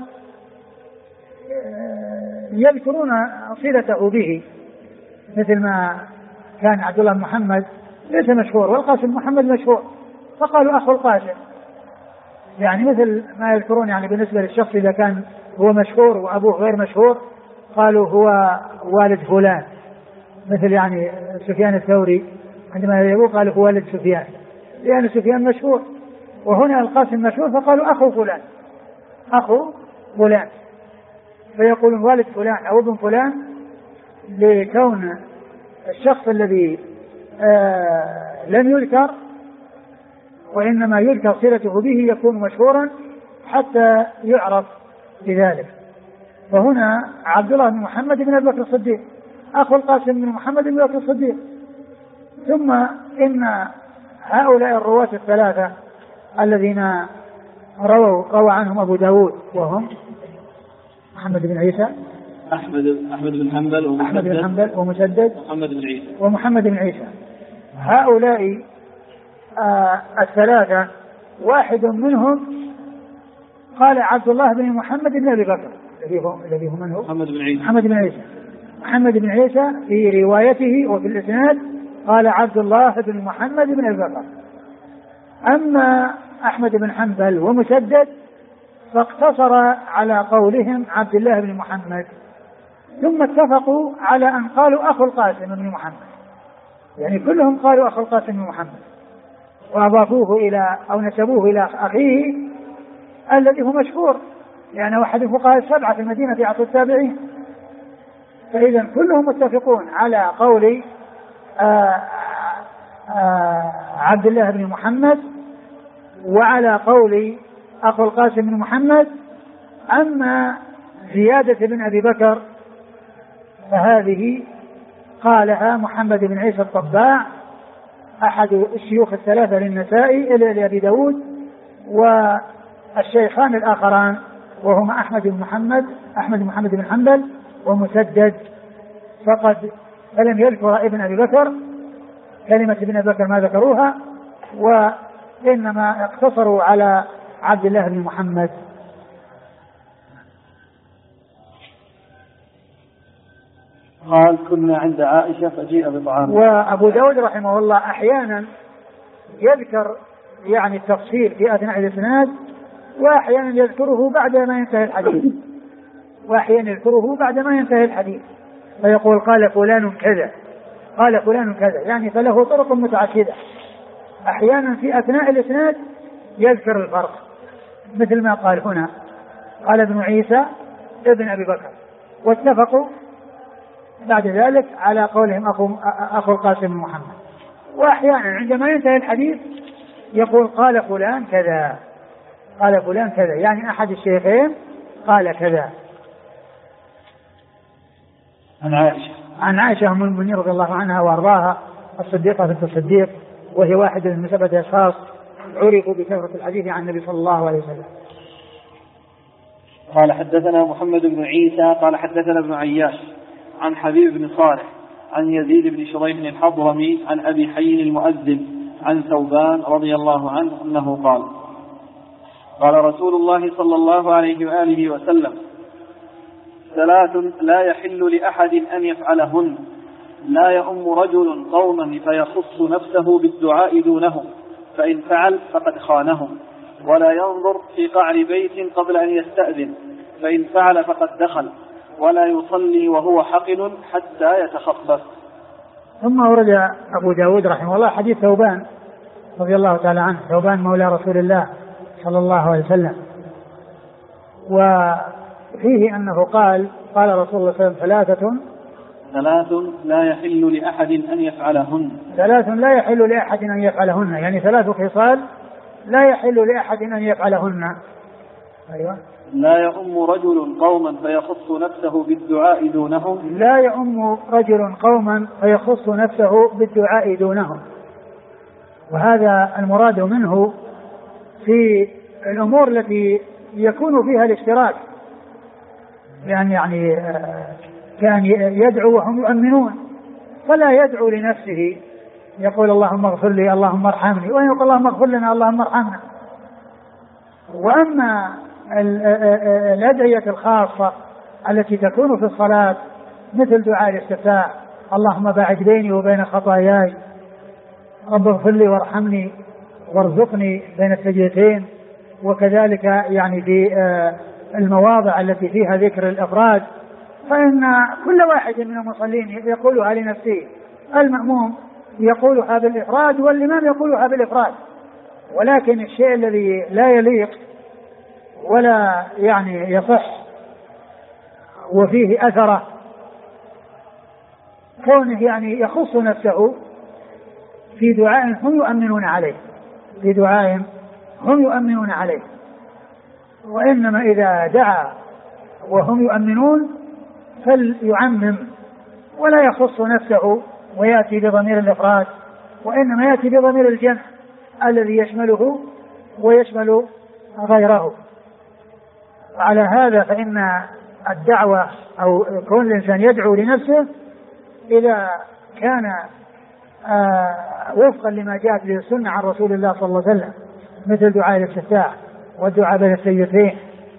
يذكرون صلته به، مثل ما كان عبد الله بن محمد ليس مشهور والقاسم بن محمد مشهور فقالوا أخو القاسم، يعني مثل ما يذكرون يعني بالنسبة للشخص إذا كان هو مشهور وأبوه غير مشهور قالوا هو والد فلان، مثل يعني سفيان الثوري عندما يقول قالوا هو والد سفيان لأن سفيان مشهور، وهنا القاسم مشهور فقالوا أخو فلان فيقولون والد فلان أو ابن فلان، لكون الشخص الذي لم يذكر وإنما يذكر صلته به يكون مشهورا حتى يعرف بذلك. وهنا عبد الله بن محمد بن أبي بكر الصديق أخو القاسم بن محمد بن أبي بكر الصديق. ثم إن هؤلاء الرواة الثلاثة الذين روى عنهم أبو داود وهم محمد بن عيسى أحمد بن حنبل ومسدد ومحمد بن عيسى. هؤلاء الثلاثة واحد منهم قال عبد الله بن محمد بن أبي بكر الذي هو من هو محمد بن عيسى في روايته وفي الإسناد قال عبد الله بن محمد بن أبي بكر. أما أحمد بن حنبل ومسدد فاقتصر على قولهم عبد الله بن محمد، ثم اتفقوا على أن قالوا أخو القاسم بن محمد، يعني كلهم قالوا أخو القاسم بن محمد وأضافوه إلى أو نسبوه إلى أخيه الذي هو مشهور لأنه أحد الفقهاء السبعة في المدينة في عصر التابعين. فإذا كلهم متفقون على قول عبد الله بن محمد وعلى قول أخو القاسم بن محمد. أما زيادة بن أبي بكر فهذه قالها محمد بن عيسى الطباع أحد الشيوخ الثلاثة للنسائي لأبي داود، والشيخان الآخران وهما أحمد بن محمد بن حنبل ومسدد فلم يذكر ابن أبي بكر، كلمة ابن أبي بكر ما ذكروها، وإنما اقتصروا على عبد الله بن محمد. قال كنا عند عائشة فجيء بطعام. وأبو داود رحمه الله أحيانا يذكر يعني التفصيل في أثناء الإسناد وأحيانا يذكره بعد ما ينتهي الحديث فيقول قال فلان كذا قال فلان كذا، يعني فله طرق متعددة. أحيانا في أثناء الإسناد يذكر الفرق، مثل ما قال هنا قال ابن عيسى ابن أبي بكر، واتفقوا بعد ذلك على قولهم أخو القاسم محمد. وأحيانا عندما ينتهي الحديث يقول قال فلان كذا، قال فلان كذا، يعني أحد الشيخين قال كذا. عن عائشة أم المؤمنين رضي الله عنها وأرضاها الصديقة بنت الصديق، وهي واحدة من 7 أشخاص عرفوا بكثرة الحديث عن النبي صلى الله عليه وسلم. قال حدثنا محمد بن عيسى قال حدثنا ابن عياش عن حبيب بن صالح عن يزيد بن شريح الحضرمي عن أبي حي المؤذن عن ثوبان رضي الله عنه أنه قال قال رسول الله صلى الله عليه وآله وسلم 3 لا يحل لأحد أن يفعلهن: لا يؤم رجل قوما فيخص نفسه بالدعاء دونهم فإن فعل فقد خانهم، ولا ينظر في قعر بيت قبل أن يستأذن فإن فعل فقد دخل، ولا يصلي وهو حقن حتى يتخفف. ثم ورد أبو داود رحمه الله حديث ثوبان رضي الله تعالى عنه، ثوبان مولى رسول الله صلى الله عليه وسلم، وفيه أنه قال رسول الله صلى الله عليه وسلم 3 لا يحل لأحد أن يفعلهن. 3 لا يحل لأحد أن يفعلهن، يعني 3 خصال لا يحل لأحد أن يفعلهن. أيوة. لا يؤم رجل قوما فيخص نفسه بالدعاء دونهم. لا يؤم رجل قوما فيخص نفسه بالدعاء دونهم، وهذا المراد منه في الأمور التي يكون فيها الاشتراك، يعني كان يدعو وهم يؤمنون، فلا يدعو لنفسه يقول اللهم اغفر لي اللهم ارحمني، وإن يقول اللهم اغفر لنا اللهم ارحمنا. وأما الأدعية الخاصة التي تكون في الصلاة مثل دعاء الاستفتاح اللهم باعد بيني وبين خطاياي، رب اغفر لي وارحمني وارزقني بين السجدتين، وكذلك يعني في المواضع التي فيها ذكر الأفراد، فإن كل واحد من المصلين يقولها لنفسه، المأموم يقولها بالإفراد والإمام يقولها بالإفراد، ولكن الشيء الذي لا يليق ولا يعني يصح وفيه أثره كونه يعني يخص نفسه في دعاء هم يؤمنون عليه، في دعاء هم يؤمنون عليه، وإنما إذا دعا وهم يؤمنون فليعمم ولا يخص نفسه ويأتي بضمير الإفراد، وإنما يأتي بضمير الجمع الذي يشمله ويشمل غيره. على هذا فإن الدعوة أو كون الإنسان يدعو لنفسه إذا كان وفقا لما جاءت به السنة عن رسول الله صلى الله عليه وسلم مثل دعاء الاستفتاح والدعاء بين السجدتين،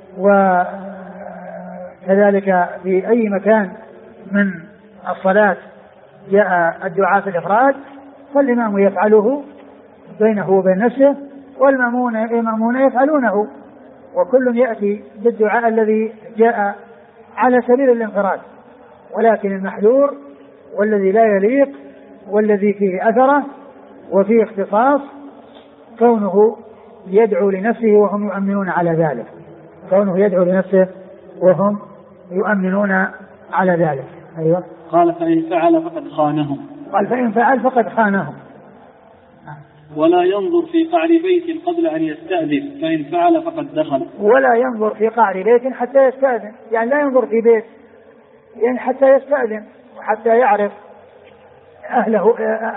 وكذلك في أي مكان من الصلاة جاء الدعاء في الإفراد فالإمام يفعله بينه وبين نفسه والمأمون يفعلونه، وكل يأتي بالدعاء الذي جاء على سبيل الانفراد، ولكن المحذور والذي لا يليق والذي فيه أثره وفيه اختصاص كونه يدعو لنفسه وهم يؤمنون على ذلك، كونه يدعو لنفسه وهم يؤمنون على ذلك. أيوة. قال فإن فعل فقد خانهم. قال فإن فعل فقد خانهم. ولا ينظر في قعر بيت قبل أن يستأذن فإن فعل فقد دخل. ولا ينظر في قعر بيت حتى يستأذن، يعني لا ينظر في بيت يعني حتى يستأذن وحتى يعرف أهله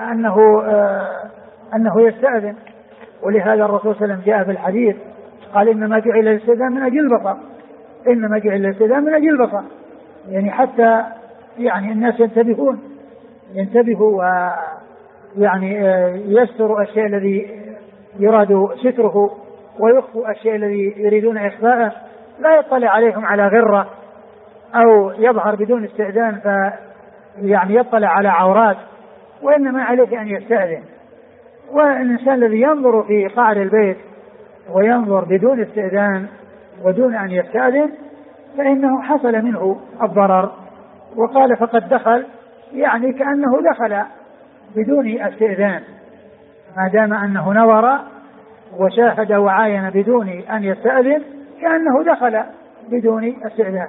أنه يستأذن. ولهذا الرسول صلى الله عليه وسلم جاء في الحديث قال إنما جعل الاستئذان من أجل البصر، إنما جعل الاستئذان من أجل البصر، يعني حتى يعني الناس ينتبهوا ويعني يستروا الشيء الذي يراد ستره ويخفوا الشيء الذي يريدون إخفاءه، لا يطلع عليهم على غرة أو يظهر بدون استئذان يعني يطلع على عورات، وإنما عليه أن يستأذن. والإنسان الذي ينظر في قعر البيت وينظر بدون استئذان ودون أن يستأذن فإنه حصل منه الضرر. وقال فقد دخل، يعني كأنه دخل بدون استئذان، ما دام أنه نظر وشاهد وعاين بدون أن يستأذن كأنه دخل بدون استئذان.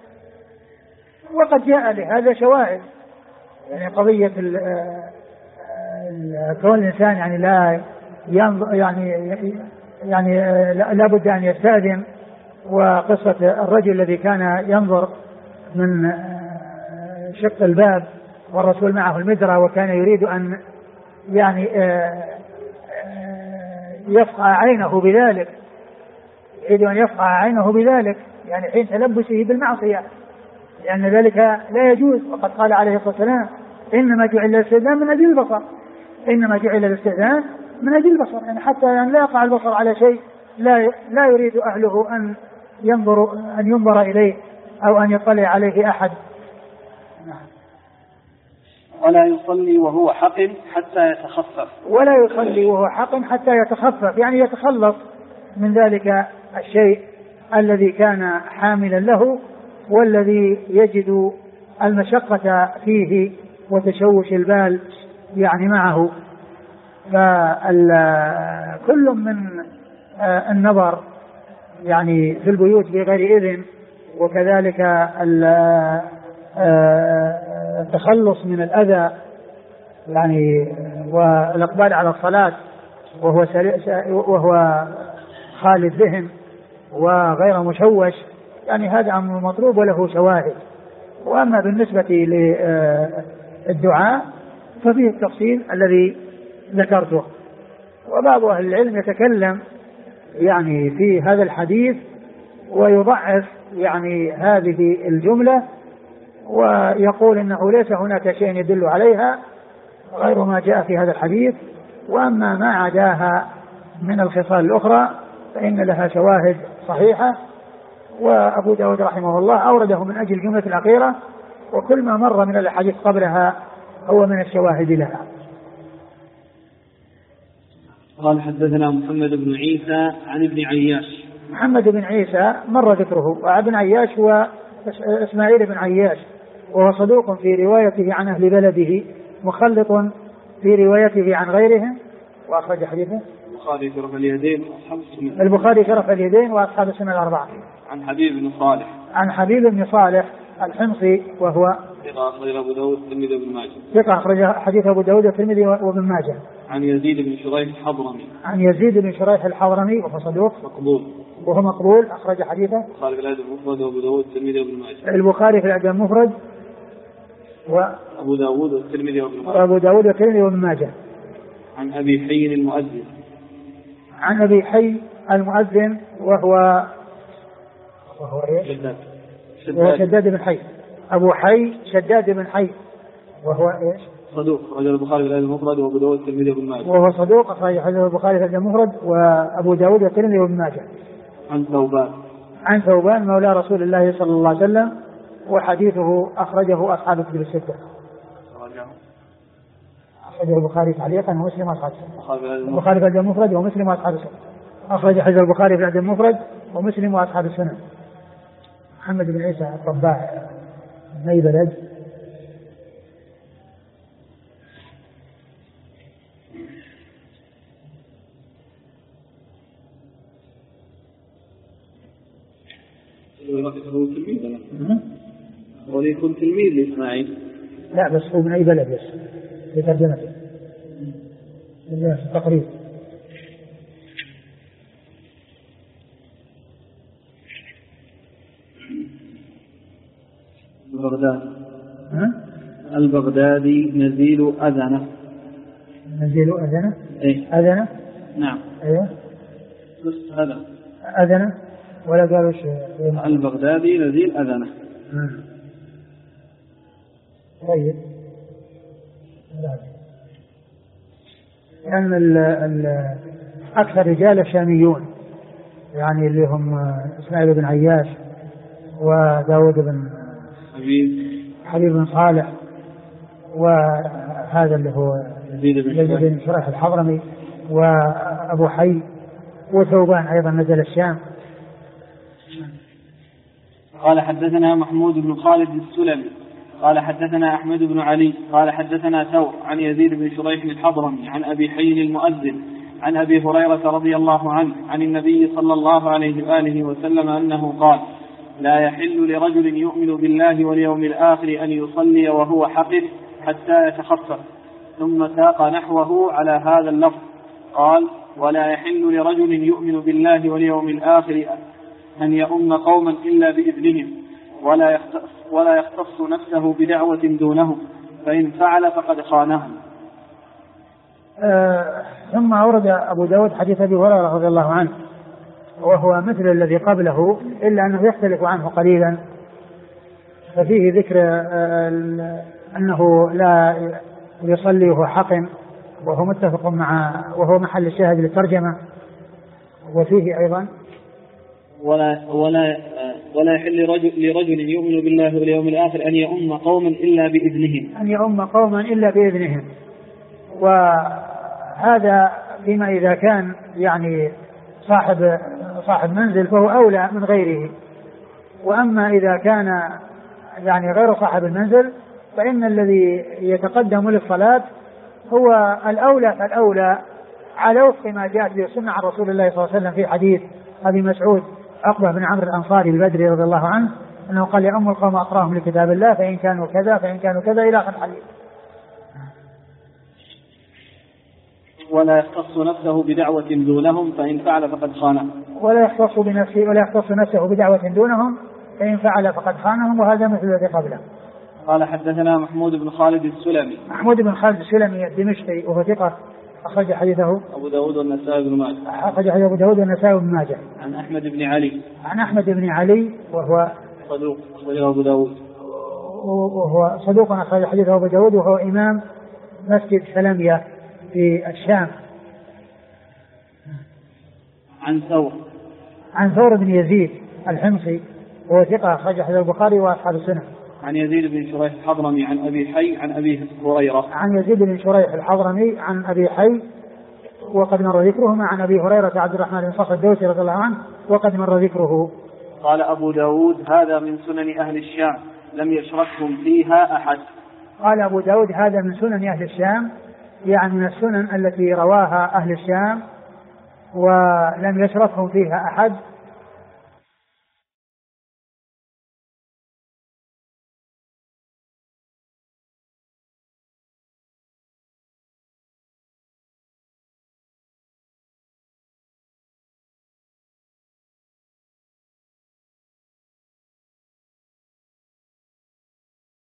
وقد جاء لهذا شواهد، يعني قضية كون الإنسان يعني لا ينظر يعني لا بد أن يستأذن، وقصة الرجل الذي كان ينظر من شق الباب والرسول معه المدرة وكان يريد أن يعني يفقع عينه بذلك، يريد أن يفقع عينه بذلك يعني حين تلبسه بالمعصية، لأن ذلك لا يجوز. وقد قال عليه الصلاة والسلام إنما جعل الاستئذان من أجل البصر، إنما جعل الاستئذان من أجل البصر، يعني حتى يعني لا يقع البصر على شيء لا يريد أهله أن ينظر إليه أو أن يطلع عليه أحد. ولا يصلي وهو حق حتى يتخفف، ولا يصلي وهو حق حتى يتخفف، يعني يتخلص من ذلك الشيء الذي كان حاملا له والذي يجد المشقة فيه وتشوش البال يعني معه. فكل من النظر يعني في البيوت بغير إذن، وكذلك التخلص من الأذى يعني والإقبال على الصلاة وهو خالي الذهن وغير مشوش، يعني هذا أمر مطلوب وله شواهد. وأما بالنسبة للدعاء ففيه التفصيل الذي ذكرته. وبعض أهل العلم يتكلم يعني في هذا الحديث ويضعف يعني هذه الجملة ويقول إنه ليس هناك شيء يدل عليها غير ما جاء في هذا الحديث، وأما ما عداها من الخصال الأخرى فإن لها شواهد صحيحة. وأبو داود رحمه الله أورده من أجل الجملة الأخيرة، وكل ما مر من الحديث قبلها هو من الشواهد لها. قال حدثنا محمد بن عيسى عن ابن عياش. محمد بن عيسى مر ذكره، وابن عياش هو إسماعيل بن عياش، وهو صدوق في روايته عن أهل بلده، مخلط في روايته عن غيرهم، وأخرج حديثه البخاري شرف اليدين وأصحاب السنن. البخاري شرف اليدين وأصحاب السنن الأربعة. عن حبيب بن صالح. عن حبيب بن صالح الحمصي وهو ثقة أخرج أبو داود والترمذي وابن ماجه. ثقة أخرج حديث أبو داود والترمذي وابن ماجه. عن يزيد بن شريح الحضرمي. عن يزيد بن شريح الحضرمي وهو صدوق مقبول. وهو مقبول أخرج حديثه البخاري في الأدب المفرد وأبو داود والترمذي وابن ماجه. البخاري في الأدب المفرد وأبو داود والترمذي وابن ماجه. وأبو داود والترمذي وابن ماجه. عن أبي حي المؤذن. عن أبي حي المؤذن وهو شداد. وهو شداد بن حي. أبو حي شداد بن حي وهو إيش؟ صدوق أخرج البخاري في الأدب المفرد وأبو داود والترمذي وابن ماجه. وهو صدوق أخرج البخاري في الأدب المفرد وأبو داود والترمذي وابن ماجه. عن ثوبان. عن ثوبان مولى رسول الله صلى الله عليه وسلم، وحديثه أخرجه أصحاب الكتب الستة. أخرجه البخاري تعليقا ومسلم وأصحاب السنة. البخاري في الأدب المفرد ومسلم وأصحاب السنة. أخرج حديث البخاري في الأدب المفرد ومسلم وأصحاب السنة. محمد بن عيسى الطباع من أي بلد؟ هو يكون تلميذ لإسماعيل؟ لا بس هو من أي بلد بس في ترجمته تقريبا. البغدادي نزيل أذنه. نزيل أذنه؟ إيه؟ أذنه؟ نعم. أيوه. بس هذا أذنه ولا قالوا شيء. البغدادي نزيل أذنه. طيب. لأن أكثر رجال الشاميون يعني اللي هم إسماعيل بن عياش وداود بن حبيب بن صالح وهذا اللي هو يزيد بن شريح الحضرمي وأبو حي وثوبان أيضا نزل الشام. قال حدثنا محمود بن خالد السلمي قال حدثنا أحمد بن علي قال حدثنا ثور عن يزيد بن شريح الحضرمي عن أبي حي المؤذن عن أبي هريرة رضي الله عنه عن النبي صلى الله عليه وآله وسلم أنه قال: لا يحل لرجل يؤمن بالله واليوم الآخر أن يصلي وهو حقف حتى يتخفف. ثم ساق نحوه على هذا اللفظ قال: ولا يحل لرجل يؤمن بالله واليوم الآخر أن يؤم قوما إلا بإذنهم ولا يختص نفسه بدعوة دونهم، فإن فعل فقد خانهم. ثم أورد أبو داود حديث أبي هريرة رضي الله عنه، وهو مثل الذي قبله إلا أنه يختلف عنه قليلا، ففيه ذكر أنه لا يصلي وهو حقن، وهو متفق وهو محل الشاهد للترجمة. وفيه أيضا ولا يحل لرجل يؤمن بالله واليوم الآخر أن يؤم قوما إلا بإذنهم. وهذا فيما إذا كان يعني صاحب منزل فهو أولى من غيره. وأما إذا كان يعني غير صاحب المنزل فإن الذي يتقدم للصلاة هو الأولى فالأولى، على وفق ما جاءت به السنة عن رسول الله صلى الله عليه وسلم في حديث أبي مسعود عقبة بن عمرو الأنصاري البدري رضي الله عنه أنه قال: يؤم القوم أقراهم لكتاب الله فإن كانوا كذا فإن كانوا كذا إلى آخر الحديث. ولا يختص نفسه بدعوة دونهم فإن فعل فقد خانهم. ولا يختص نفسه بدعوة دونهم فإن فعل فقد خانهم. وهذا مثل الذي قبله. قال حدثنا محمود بن خالد السلمي. محمود بن خالد السلمي الدمشقي وهو ثقة أخرج حديثه أبو داود والنسائي بن ماجه. أخرج حديث أبو داود والنسائي بن ماجه. عن أحمد بن علي. عن أحمد بن علي وهو صدوق أخرجه أبو داود. وهو صدوق أخرج حديثه أبو داود، وهو إمام مسجد سلمية في الشام. عن ثور بن يزيد الحمصي وهو ثقة أخرج حديث البخاري وأصحاب السنة. عن يزيد بن شريح الحضرمي عن أبي حي عن أبي هريرة. عن يزيد بن شريح الحضرمي عن أبي حي وقد مر ذكرهما. عن أبي هريرة عبد الرحمن بن صخر الدوسي رضي الله عنه وقد مر ذكره. قال أبو داود: هذا من سنن أهل الشام لم يشركهم فيها أحد. قال أبو داود: هذا من سنن أهل الشام، يعني من السنن التي رواها أهل الشام ولم يشركهم فيها أحد.